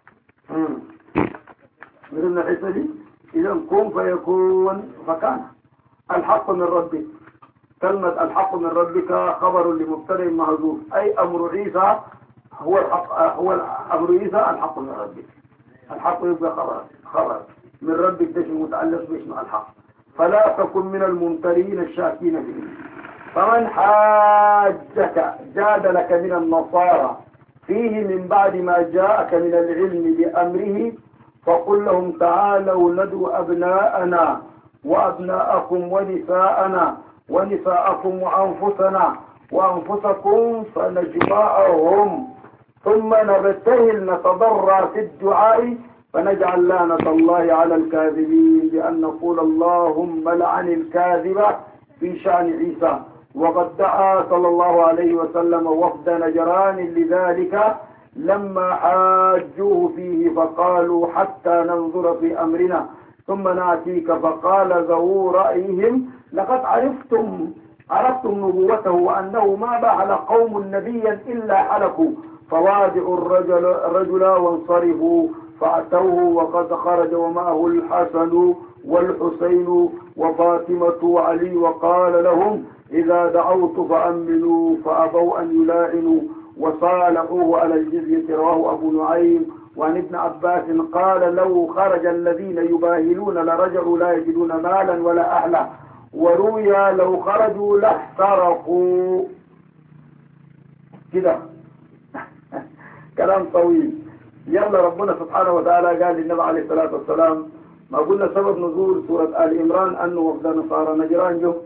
من الحتة دي إذا كن فيكون فكان. الحق من ربك، كلمة الحق من ربك خبر لمبتدأ محذوف، أي أمر عيسى هو الحق، هو أمر عيسى الحق من ربك. الحق يبقى خبر خبر من ربك ده متعلق باسم الحق. فلا تكن من الممترين الشاكين فيه. فمن حاجك جادلك من النصارى فيه من بعد ما جاءك من العلم بأمره فقل لهم تعالوا ندعو أبناءنا وأبناءكم ونساءنا ونساءكم وأنفسنا وأنفسكم فنجمعهم ثم نبتهل نتضرع في الدعاء فنجعل لعنة الله على الكاذبين بأن نقول اللهم لعن الكاذب في شأن عيسى. وقد دعا صلى الله عليه وسلم وفد نجران لذلك لما حاجوه فيه فقالوا حتى ننظر في أمرنا ثم نأتيك. فقال ذو رأيهم لقد عرفتم عرفتم نبوته وأنه ما بعل قوم نبيا إلا حلقوا فوادعوا الرجل, الرجل وانصرفوا فأتوه وقد خرج ومعه الحسن والحسين وفاطمة وعلي وقال لهم إذا دعوت فأمنوا فأبوا أن يلاعنوا وصالحوه على الجزية. رواه أبو نعيم. وعن ابن عباس قال لو خرج الذين يباهلون لرجعوا لا يجدون مالا ولا أهلا. وروي لو خرجوا لاحترقوا. كده كلام طويل. يلا ربنا سبحانه وتعالى قال للنبي عليه الصلاة والسلام ما قلنا سبب نزول سورة آل عمران أنه وفد نصارى نجران جو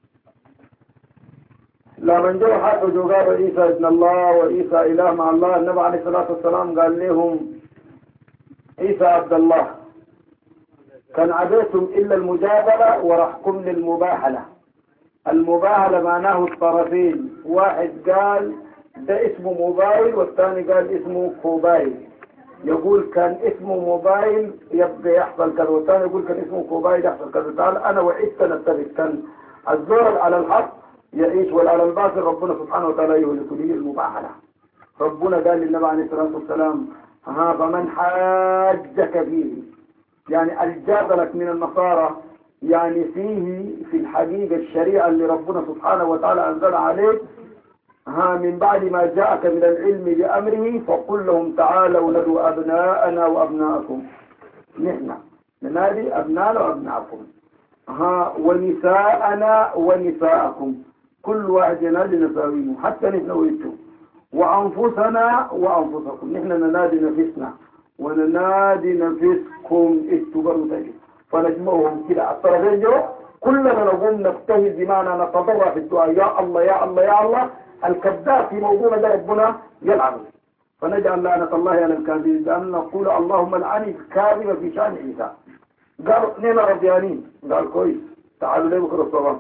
لما جو حقوا جو قالوا عيسى ابن الله وعيسى إله مع الله. النبي عليه الصلاة والسلام قال لهم عيسى عبد الله كان عبيتم إلا المجادلة ورحكم للمباهلة. المباهلة معناه الطرفين، واحد قال ده اسمه موبايل والثاني قال اسمه كوبايل. يقول كان اسمه موبايل يبقى يحصل كذا، والثاني يقول كان اسمه موبايل يحصل كذا. تعال انا وعدت نتفق، كان الزور على الحق يعيش وعلى الباطل ربنا سبحانه وتعالى يهلك لي المباهله. ربنا قال للنبي عليه الصلاه والسلام ها فمن حاجك فيه، يعني الجادلك من النصارى يعني فيه في الحقيقه الشريعه اللي ربنا سبحانه وتعالى انزل عليك ها من بعد ما جاءك من العلم بأمره، فقل لهم تعالوا ندعو أبناءنا وأبناءكم، نحن ننادي أبناءنا وأبناءكم ها ونساءنا ونساءكم، كل واحد ينادي نساويه حتى نحن ويتو، وأنفسنا وأنفسكم، نحن ننادي نفسنا وننادي نفسكم اتبروا تجد، فنجمعهم كده الطرفين جو كلنا نقوم نجتهد بمعنى نتضرع في الدعاء يا الله يا الله يا الله. الكذاب في موضوع ده ربنا يلعنه، فنجعل لعنة الله على الكاذبين بأن نقول اللهم العن الكاذب في شأن عيسى. قالوا نينا رضيانين، قال كويس تعالوا ليه بكرة الصباح.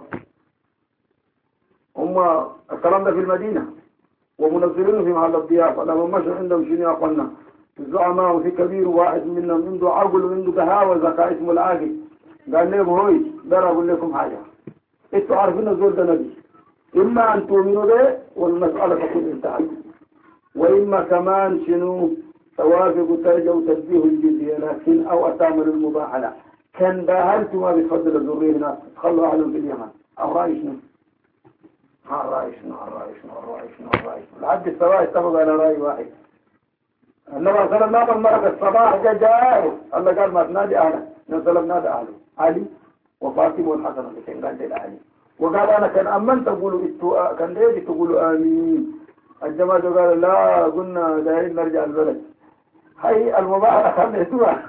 هم الكلام ده في المدينة ومنزلينه في محل الضيافة، لما مشوا عندهم شنو يا اخوانا الزعماء، وفي كبير واحد منهم عنده عقل وعنده بهاوة ذكاء اسمه العاقل، قال لهم هوي ده اقول لكم حاجة، انتوا عارفين الزول ده نبي، إما أن تؤمنوا به والمسألة تكون انتهت، وإما كمان شنو توافقوا ترجعوا تنبيه الجزية، لكن أو أتعملوا المباحلة. كان باهلتوا ما بتفضل الذرية هناك تخلوا أهلهم في اليمن، الرأي شنو؟ الرأي شنو؟ الرأي شنو؟ الرأي شنو؟ الرأي شنو؟ لحد السواء اتفقوا على رأي واحد. النبي صلى الله عليه وسلم نام المرأة الصباح جاء جاء الله قال ما تنادي أهلك، النبي صلى الله عليه وسلم نادى أهله علي وفاطمة والحسن اللي كان قال لي علي، وقال أنا كان أمن تقولوا إتوا كان ليه تقولوا آمين. الجماعة قال لا قلنا دايرين نرجع البلد، هاي المباهلة خليتوها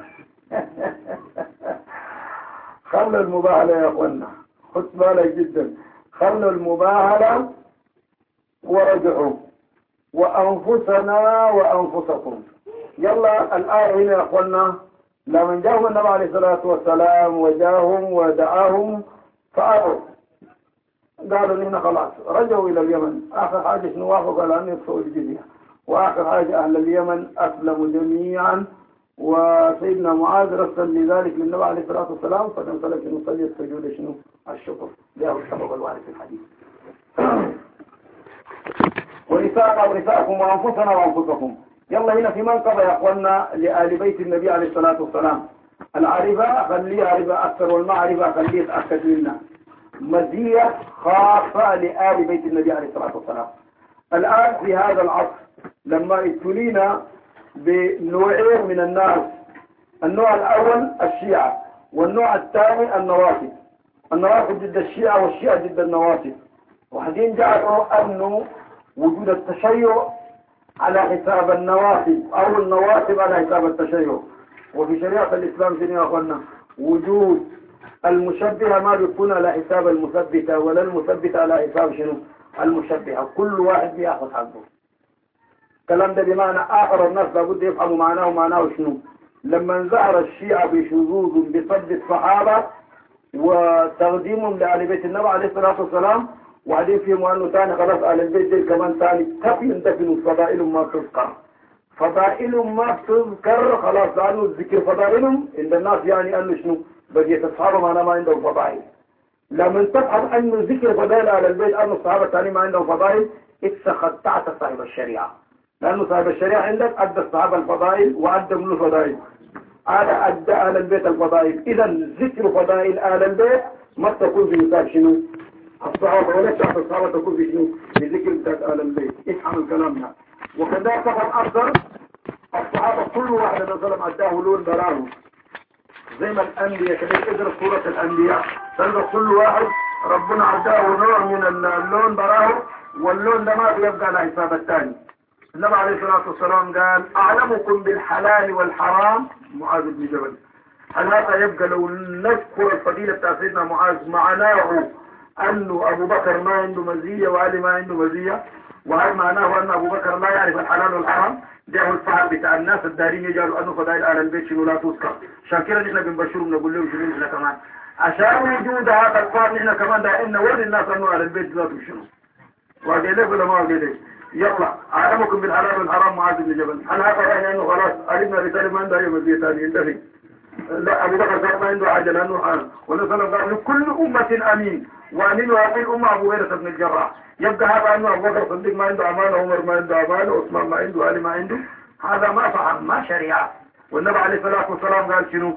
خلوا المباهلة يا أخوانا، خد بالك جدا، خلوا المباهلة ورجعوا وأنفسنا وأنفسكم. يلا الآية هنا يا أخوانا لما جاءهم النبي عليه الصلاة والسلام وجاءهم ودعاهم فأروا قالوا لنا خلاص رجعوا إلى اليمن. آخر حاجة شنو وافقوا على أن يدفعوا الجزية، وآخر حاجة أهل اليمن أسلموا جميعا، وسيدنا معاذ رسل لذلك للنبي عليه الصلاة والسلام فننطلق نصلي السجود شنو الشكر، ده السبب الوارد في الحديث. ونساءنا ونساءكم وأنفسنا وأنفسكم. يلا هنا في منقبة يا أخوانا لآل بيت النبي عليه الصلاة والسلام، العارفة خليها عارفة أكثر والمعرفة خليها تأكد منا، مزية خاصة لآل بيت النبي عليه الصلاة والسلام. الآن في هذا العصر لما ابتلينا بنوعين من الناس، النوع الأول الشيعة والنوع الثاني النوافذ، النوافذ ضد الشيعة والشيعة ضد النوافذ، وحدين جعلوا أنه وجود التشيع على حساب النوافذ أو النوافذ على حساب التشيع. وفي شريعة الإسلام شنو يا أخوانا وجود المشبهة ما بيكون على حساب المثبتة ولا المثبتة على حساب شنو المشبهة، كل واحد بياخذ حقه. الكلام ده بمعنى آخر الناس لابد يفهموا معناه ومعناه شنو. لما ظهر الشيعة بشذوذ بصد الصحابة وتقديمهم لآل بيت النبي عليه الصلاة والسلام، وبعدين فيهم أنه ثاني خلاص آل البيت دي كمان ثاني تفين تفين فضائلهم ما تذكر، فضائلهم ما تذكر خلاص، لأنه ذكر فضائلهم عند الناس يعني أنه شنو بقيت أصحابهم أنا ما عندهم فضائل. لما تفهم أنه ذكر فضائل آل البيت أن الصحابة الثاني ما عندهم فضائل اتخذت صاحب الشريعة، لأنه صاحب الشريعة عندك أدى الصحابة الفضائل وأدى منه فضائل، هذا أدى آل البيت الفضائل. إذا ذكر فضائل آل البيت ما تكون بمثال شنو الصحابة ولا تحت الصحابة تكون بشنو بذكر بتاعت آل البيت. افهم الكلام ده. وكذا فقط أكثر الصحابة كل واحد منهم أداه لون براه زي ما الأنبياء كذلك ادرس سورة الأنبياء تلقى كل واحد ربنا عداه نوع من اللون براه، واللون ده ما بيبقى على حساب الثاني. النبي عليه الصلاة والسلام قال أعلمكم بالحلال والحرام معاذ بن جبل. هل هذا يبقى لو نذكر الفضيلة بتاع سيدنا معاذ معناه أنه أبو بكر ما عنده مزية وعلي ما عنده مزية، وهل معناه أن أبو بكر لا يعرف الحلال والحرام؟ ده هو الفهم بتاع الناس الدارين يجعلوا أنه فضائل آل البيت شنو لا تذكر. عشان كده نحن بنبشرهم نقول لهم شنو نحن كمان عشان وجود هذا الفهم نحن كمان دائما نوري الناس أنه آل البيت ذاته شنو. وقال لك ولا ما قال لك؟ يلا أعلمكم بالحلال والحرام معاذ بن جبل. أنا هذا يعني أنه خلاص قريبنا رسالة ما عنده أي مزيد ثاني ينتهي. لا أبو بكر ما عنده حاجة لأنه حال. ونزل قال لكل أمة أمين وأمين هذه الأمة أبو هريرة بن الجراح. يبقى هذا أنه أبو بكر صديق ما عنده أمانة، عمر ما عنده أمانة، عثمان ما عنده، علي ما عنده. هذا ما فهم ما شريعة. والنبي عليه الصلاة والسلام قال شنو؟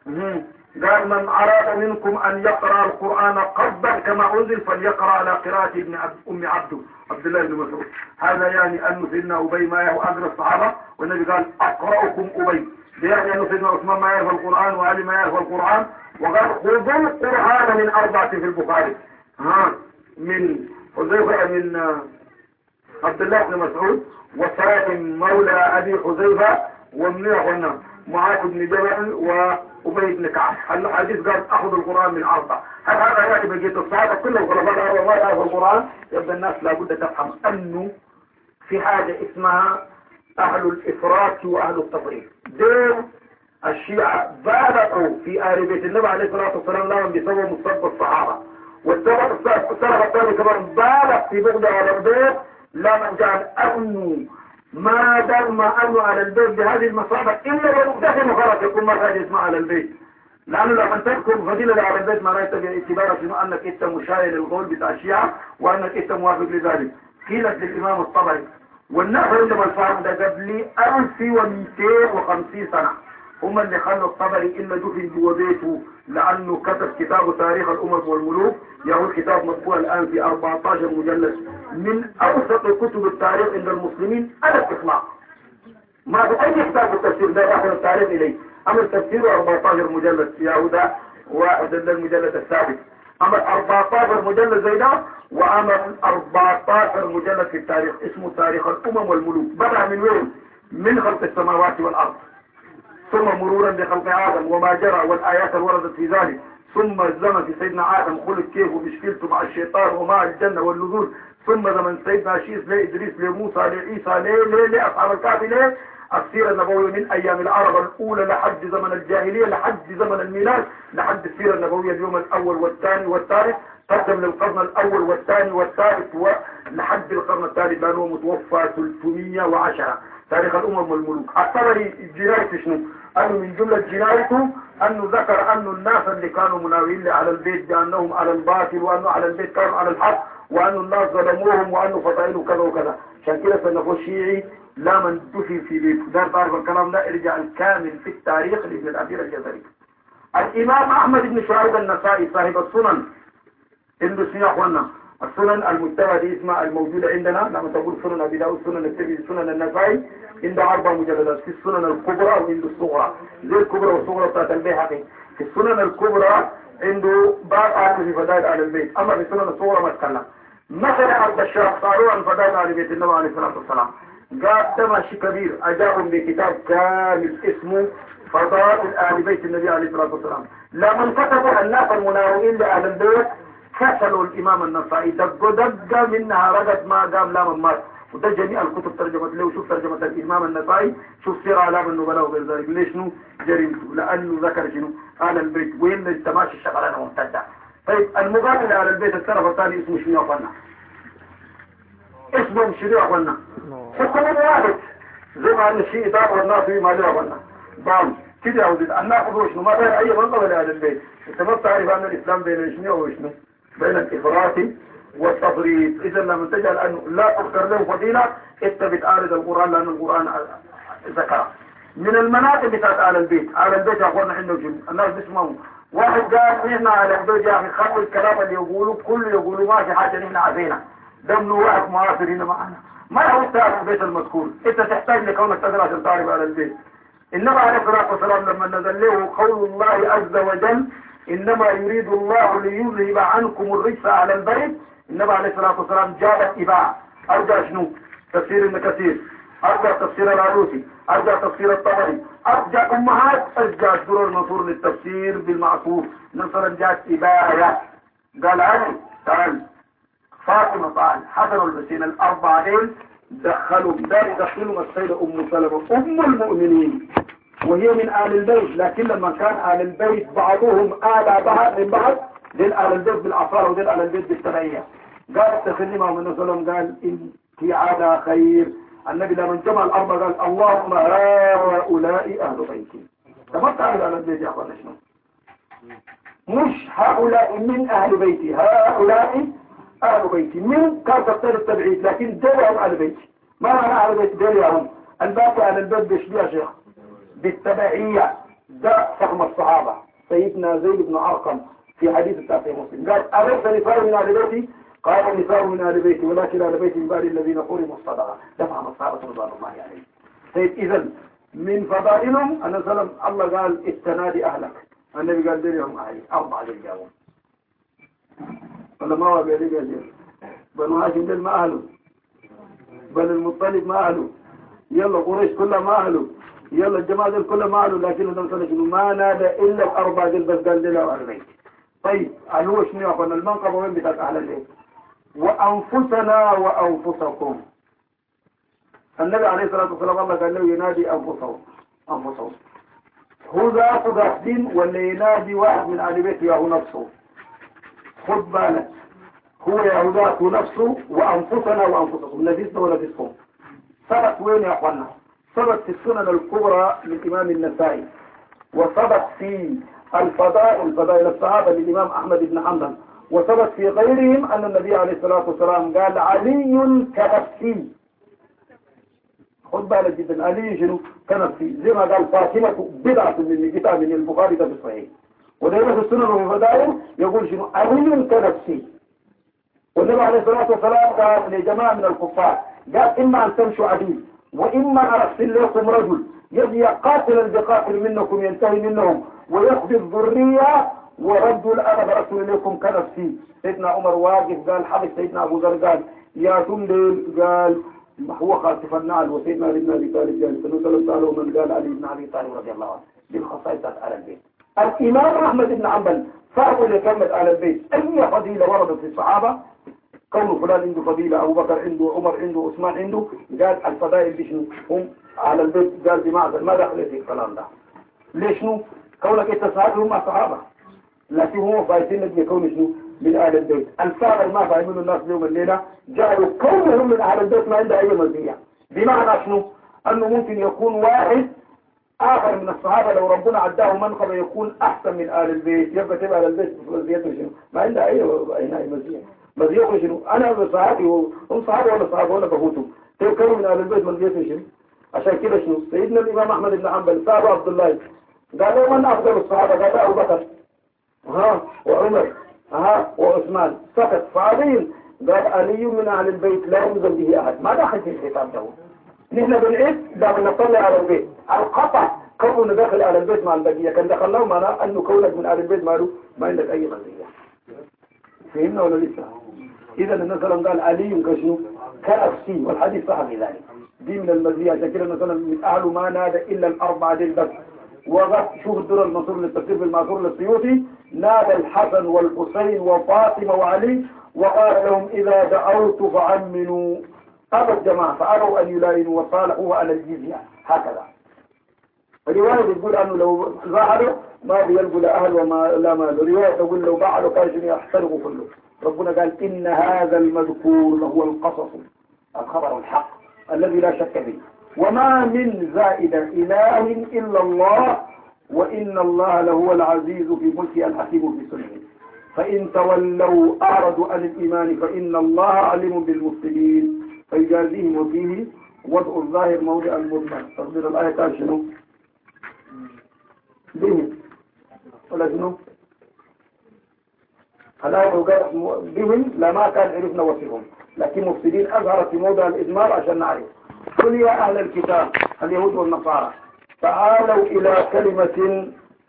قال من أراد منكم أن يقرأ القرآن قصدا كما أنزل فليقرأ على قراءة ابن عبد أم عبده عبد الله بن مسعود. هذا يعني أن سيدنا أبي ما هو أقرأ الصحابة، والنبي قال أقرأكم أبي، يعني أن سيدنا عثمان ما يعرف القرآن وعلي ما يعرف القرآن. وقال خذوا القرآن من أربعة في البخاري، ها من حذيفة من عبد الله بن مسعود وسالم مولى أبي حذيفة ومن معاذ بن جبل وأبي بن كعب. الحديث قال أخذ القرآن من أربعة. هل هذا يعني بقية الصحابة كلهم خلفاء الأربعة ما يعرفوا القرآن؟ يبقى الناس لابد تفهم أنه في حاجة اسمها أهل الإفراط وأهل التفريط. دول الشيعة بالغوا في آل بيت النبي عليه الصلاة والسلام لهم بسبب مصطفى الصحابة، والسلف الثاني كمان بالغ في بغض على البيت لا مجال أنه ما دام أنه على البيت بهذه المصابة إلا يمتحن خلاص يكون ما حاجة اسمها على البيت. لأنه لما تذكر فضيلة على البيت ما رأيت باعتبار شنو أنك أنت مشاير للقول بتاع الشيعة وأنك أنت موافق لذلك. قيلت للإمام الطبري والناس عندما الفهم ده قبل ألف ومئتين وخمسين سنة هم اللي خلوا الطبري إلا دفن جوا بيته، لأنه كتب كتاب تاريخ الأمم والملوك. يهو الكتاب مطبوع الآن في أربعة عشر مجلد، من أوسط كتب التاريخ عند المسلمين على الإطلاق. ما في أي كتاب التفسير ده داخل التاريخ إليه. أما التفسير أربعة عشر مجلد في يهودا وعدد المجلد الثابت. أما أربعة عشر مجلد زي ده، وأما أربعة عشر مجلد في التاريخ اسمه تاريخ الأمم والملوك. بدأ من وين؟ من خلق السماوات والأرض، ثم مرورا بخلق آدم وما جرى والآيات الوردت في ذلك، ثم الزمن في سيدنا آدم خلق كيف ومشكلته مع الشيطان ومع الجنة والنزول، ثم زمن سيدنا شيس لإدريس لموسى لعيسى ليه ليه ليه أصحاب الكافي ليه السيرة النبوية من أيام العرب الأولى لحد زمن الجاهلية لحد زمن الميلاد لحد السيرة النبوية اليوم الأول والثاني والثالث، قدم للقرن الأول والثاني والثالث ولحد القرن الثالث لأنه متوفى ثلاثمئة وعشرة. تاريخ الأمم والملوك. الطبري جنايته شنو؟ أنه من جملة جنايته أنه ذكر أنه الناس اللي كانوا مناوئين على البيت بأنهم على الباطل وأنه على البيت كانوا على الحق وأنه الناس ظلموهم وأنه فضائلوا كذا وكذا. عشان كده سنقول الشيعي لا من دفن في بيته. دار تعرف الكلام لا ارجع الكامل في التاريخ لابن الأثير الجزري. الإمام أحمد بن شعيب النسائي صاحب السنن عنده شنو يا أخوانا؟ السنن المجتمع دي اسمها الموجودة عندنا لما تقول سنن أبي داود سنن الترمذي سنن النسائي عنده أربع مجلدات، في السنن الكبرى وعنده الصغرى زي الكبرى والصغرى بتاعت البيهقي. في السنن الكبرى عنده باب آخر في فضائل أهل البيت، أما في السنن الصغرى ما اتكلم. مثلا البشار صاروا عن فضائل أهل بيت النبي عليه الصلاة والسلام قال ده ماشي كبير أجاهم بكتاب كامل اسمه فضائل أهل بيت النبي عليه الصلاة والسلام. لما كتبوا الناس المناوئين لأهل البيت فشلوا الإمام النسائي دق دق منها رجت ما قام لا من مات. وده جميع الكتب ترجمت له. شوف ترجمة الإمام النسائي، شوف سير أعلام النبلاء وغير ذلك. ليش شنو؟ جريمته لأنه ذكر شنو؟ أهل البيت وين التماشي الشغلانة ممتدة. طيب المقابل على البيت الطرف الثاني اسمه شنو يا أخوانا؟ اسمه شنو يا أخوانا؟ حكم واحد زي ما أن الشيء دار والناس ما له يا أخوانا. ضام كده يا ولد الناس خذوا شنو ما بين أي منطقة لأهل البيت. أنت ما بتعرف أن الإسلام بين شنو وشنو؟ بين الإفراط والتفريط. إذا لما تجعل أنه لا تذكر له فضيلة أنت بتعارض القرآن لأن القرآن ذكر. من المناطق بتاعت أهل البيت، أهل البيت يا أخوانا عندهم شنو؟ الناس بيسمعوا واحد قال نحن على البيت يا أخي خلوا الكلام اللي يقولوا كله يقولوا ما في حاجة نحن عارفينها. ده من واحد معاصر هنا معنا. ما هو تعرف البيت المذكور، أنت تحتاج لكونك تدرس عشان تعرف أهل البيت. إنما عليه الصلاة والسلام لما نزل له قول الله عز وجل إنما يريد الله ليذهب عنكم الرجس على البيت، النبي عليه الصلاة والسلام جاب اتباع. أرجع شنو؟ تفسير ابن كثير، أرجع تفسير العروسي، أرجع تفسير الطبري، أرجع أمهات، أرجع الدرر المنصور للتفسير بالمعصور. مثلا جاءت إباية قال علي تعال فاطمة تعال حسن والحسين الأربعة دين دخلوا بدار يدخلوا السيدة أم سلمة أم المؤمنين وهي من آل البيت، لكن لما كان آل البيت بعضهم آل بعض من بعض دين آل البيت بالعصارة ودين آل البيت بالتبعية. قال تكلمهم النبي صلى الله عليه وسلم قال انت هي على خير. النبي لما جمع الأربعة قال اللهم هؤلاء أهل بيتي. تمتع على البيت يا أخوانا شنو؟ مش هؤلاء من أهل بيتي، هؤلاء أهل بيتي. من كان تقتل التبعيد، لكن دلهم أهل بيتي. ما معنى أهل بيت دلهم؟ الباقي أهل البيت بيشبه يا شيخ بالتبعية. ده فهم الصحابة. سيدنا زيد بن أرقم في حديث التافه مسلم قال أليس نساء من أهل بيتي؟ قال نساء من أهل بيتي ولكن أهل بيتي من بعد الذين حرموا الصدقة. ده فهم الصحابة رضوان الله عليهم. طيب إذا من فضائلهم أن سلم الله قال استنادي أهلك. النبي قال دلهم أهلي أربعة للجاوم. ولا ما هو بيدي بيدي بنو هاشم دل ما أهله، بنو المطلب ما أهله، يلا قريش كلها ما أهله، يلا الجماعة دل كلها ما أهله. لكن النبي صلى الله عليه وسلم ما نادى إلا الأربعة دل بس قال دلهم أهل البيت. طيب هل هو شنو يا أخوانا المنقبة وين بتاعت أهل البيت؟ وأنفسنا وأنفسكم. النبي عليه الصلاة والسلام الله قال له ينادي أنفسهم أنفسهم. هو ذات قاصدين ولا ينادي واحد من أهل بيته يا هو نفسه؟ خد بالك، هو يا ذات نفسه وأنفسنا وأنفسكم. نفسنا ونفسكم. ثبت وين يا أخوانا؟ ثبت في السنن الكبرى للإمام النسائي، وثبت في الفضائل فضائل الصحابة للإمام أحمد بن حنبل، وثبت في غيرهم أن النبي عليه الصلاة والسلام قال علي كنفسي. خد بالك جدا، علي شنو كنفسي؟ زي ما قال فاطمة بدعة من كتاب من البخاري ده في الصحيح. ودائما في السنن والفضائل يقول شنو علي كنفسي. والنبي عليه الصلاة والسلام قال لجماعة من الكفار قال إما أن تمشوا عدو وإما أرسل لكم رجل يجي يقاتل بقاتل منكم ينتهي منهم ويقضي الذرية وردوا الأرض رسول إليكم كنفسي. سيدنا عمر واقف قال حبس سيدنا أبو ذر قال يا تندل قال هو خاسف النعل. وسيدنا علي بن أبي طالب قال سنة سأله من قال علي بن أبي طالب رضي الله عنه بالخصائص على البيت. الإمام أحمد بن حنبل فاقوا لكلمة على البيت. أي فضيلة وردت في الصحابة كون فلان عنده فضيلة، أبو بكر عنده، عمر عنده، عثمان عنده، قال الفضائل بشنو هم على البيت. قال بمعزل ما دخل في الكلام ده. ليش شنو؟ كونك انت صحابي هم الصحابة، لكن هم فايتين بكون شنو من أهل البيت. الفاعل ما فاهمين الناس اليوم الليلة جعلوا كونهم من أهل البيت ما عنده أي مزية. بمعنى شنو؟ أنه ممكن يكون واحد آخر من الصحابة لو ربنا عداه منقبة يكون أحسن من آل البيت، يبقى تبقى آل البيت مزيته شنو؟ ما عنده أي أي مزية. مزيته شنو؟ أنا صحابي هم صحابة ولا صحابة ولا بفوتهم. تبقى من آل البيت مزيته شنو؟ عشان كده شنو؟ سيدنا الإمام أحمد بن حنبل سأله عبد الله قالوا من أفضل الصحابة؟ قال أبو بكر ها وعمر ها وعثمان. سكت. فعظيم قال علي من أهل البيت لا ينزل به أحد. ما داخل في الخطاب ده. نحن بنعيد لما نطلع على البيت القطع كونه داخل على البيت مع البقية كان دخل له معناه أنه كونك من أهل البيت ماله ما عندك أي مزية. فهمنا ولا لسه؟ إذا النبي صلى الله عليه وسلم قال علي كشنو كنفسي، والحديث صح في ذلك. دي من المزية. عشان كده مثلا من أهل ما نادى إلا الأربعة دي بس. وقت شوف الدور المنصور للتفسير بالمعصور للسيوطي نادى الحسن والحسين وفاطمة وعلي وقال لهم إذا دعوت فعمنوا. أبا الجماعة فأروا أن يلاينوا وصالحوا على الجزية. هكذا الرواية تقول أنه لو ظهروا ما بيلقوا لا أهل وما لا مال. الرواية تقول لو بعلوا كان يحترقوا كله. ربنا قال إن هذا المذكور هو القصص الخبر الحق الذي لا شك فيه وما من زائد إله إلا الله وإن الله لهو العزيز في ملكه الحكيم في سنه. فإن تولوا أعرضوا عن الإيمان فإن الله عليم بالمفسدين فيجازيهم وفيه وضع الظاهر موضع المضمر. تصدير الآية كان شنو؟ بهم ولا شنو؟ الآية بهم لما كان عرفنا وصفهم، لكن مفسدين أظهرت في موضع الإجمال عشان نعرف. قل يا أهل الكتاب اليهود والنصارى تعالوا إلى كلمة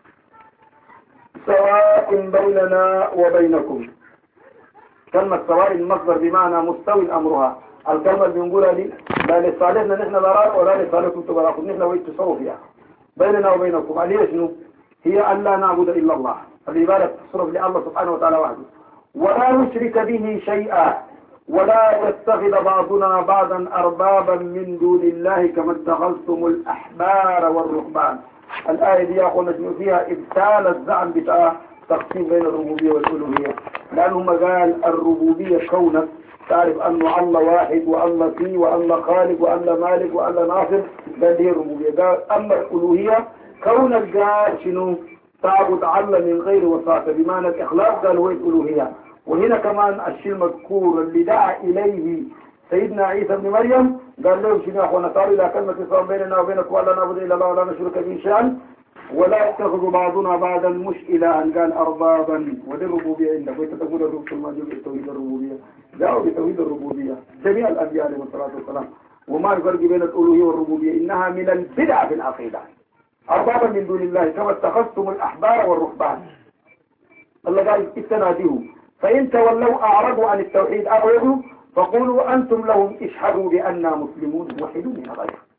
سواء بيننا وبينكم. كلمة سواء المصدر بمعنى مستوي أمرها. الكلمة اللي بنقولها دي لا لصالحنا نحن براء ولا لصالحكم تبراء، نحن ويت تصرف فيها بيننا وبينكم. هي شنو؟ هي أن لا نعبد إلا الله، العبادة تصرف لله سبحانه وتعالى وحده، ولا نشرك به شيئا، ولا يتخذ بعضنا بعضا أربابا من دون الله كما اتخذتم الأحبار والرهبان. الآية دي يقول فيها إبطال الزعم بتاع تقسيم بين الربوبية والألوهية، لأنه قال الربوبية كونك تعرف أنه الله واحد والله فيه والله خالق والله مالك والله ناصر، قال هي الربوبية. قال أما الألوهية كونك قال شنو تعبد الله من غير وساطة بمعنى الإخلاص، قال هو الألوهية. وهنا كمان الشيء المذكور اللي دعا إليه سيدنا عيسى بن مريم، قال لهم شنو يا أخوانا تعالوا إلى كلمة سواء بيننا وبينك ولا نعبد إلا الله ولا نشرك به شيئا ولا يتخذ بعضنا بعضا مش إلها، قال أربابا. ودي الربوبية عندك ويتقول الرسل ما جاءوا بتوحيد الربوبية، جاءوا بتوحيد الربوبية جميع الأنبياء عليهم الصلاة والسلام. وما الفرق بين الألوهية والربوبية؟ إنها من البدع في العقيدة، أربابا من دون الله كما اتخذتم الأحبار والرهبان. الله قال استناديه فإن تولوا أعرضوا عن التوحيد أعرضوا فقولوا أنتم لهم اشهدوا بأننا مسلمون موحدون من غيره.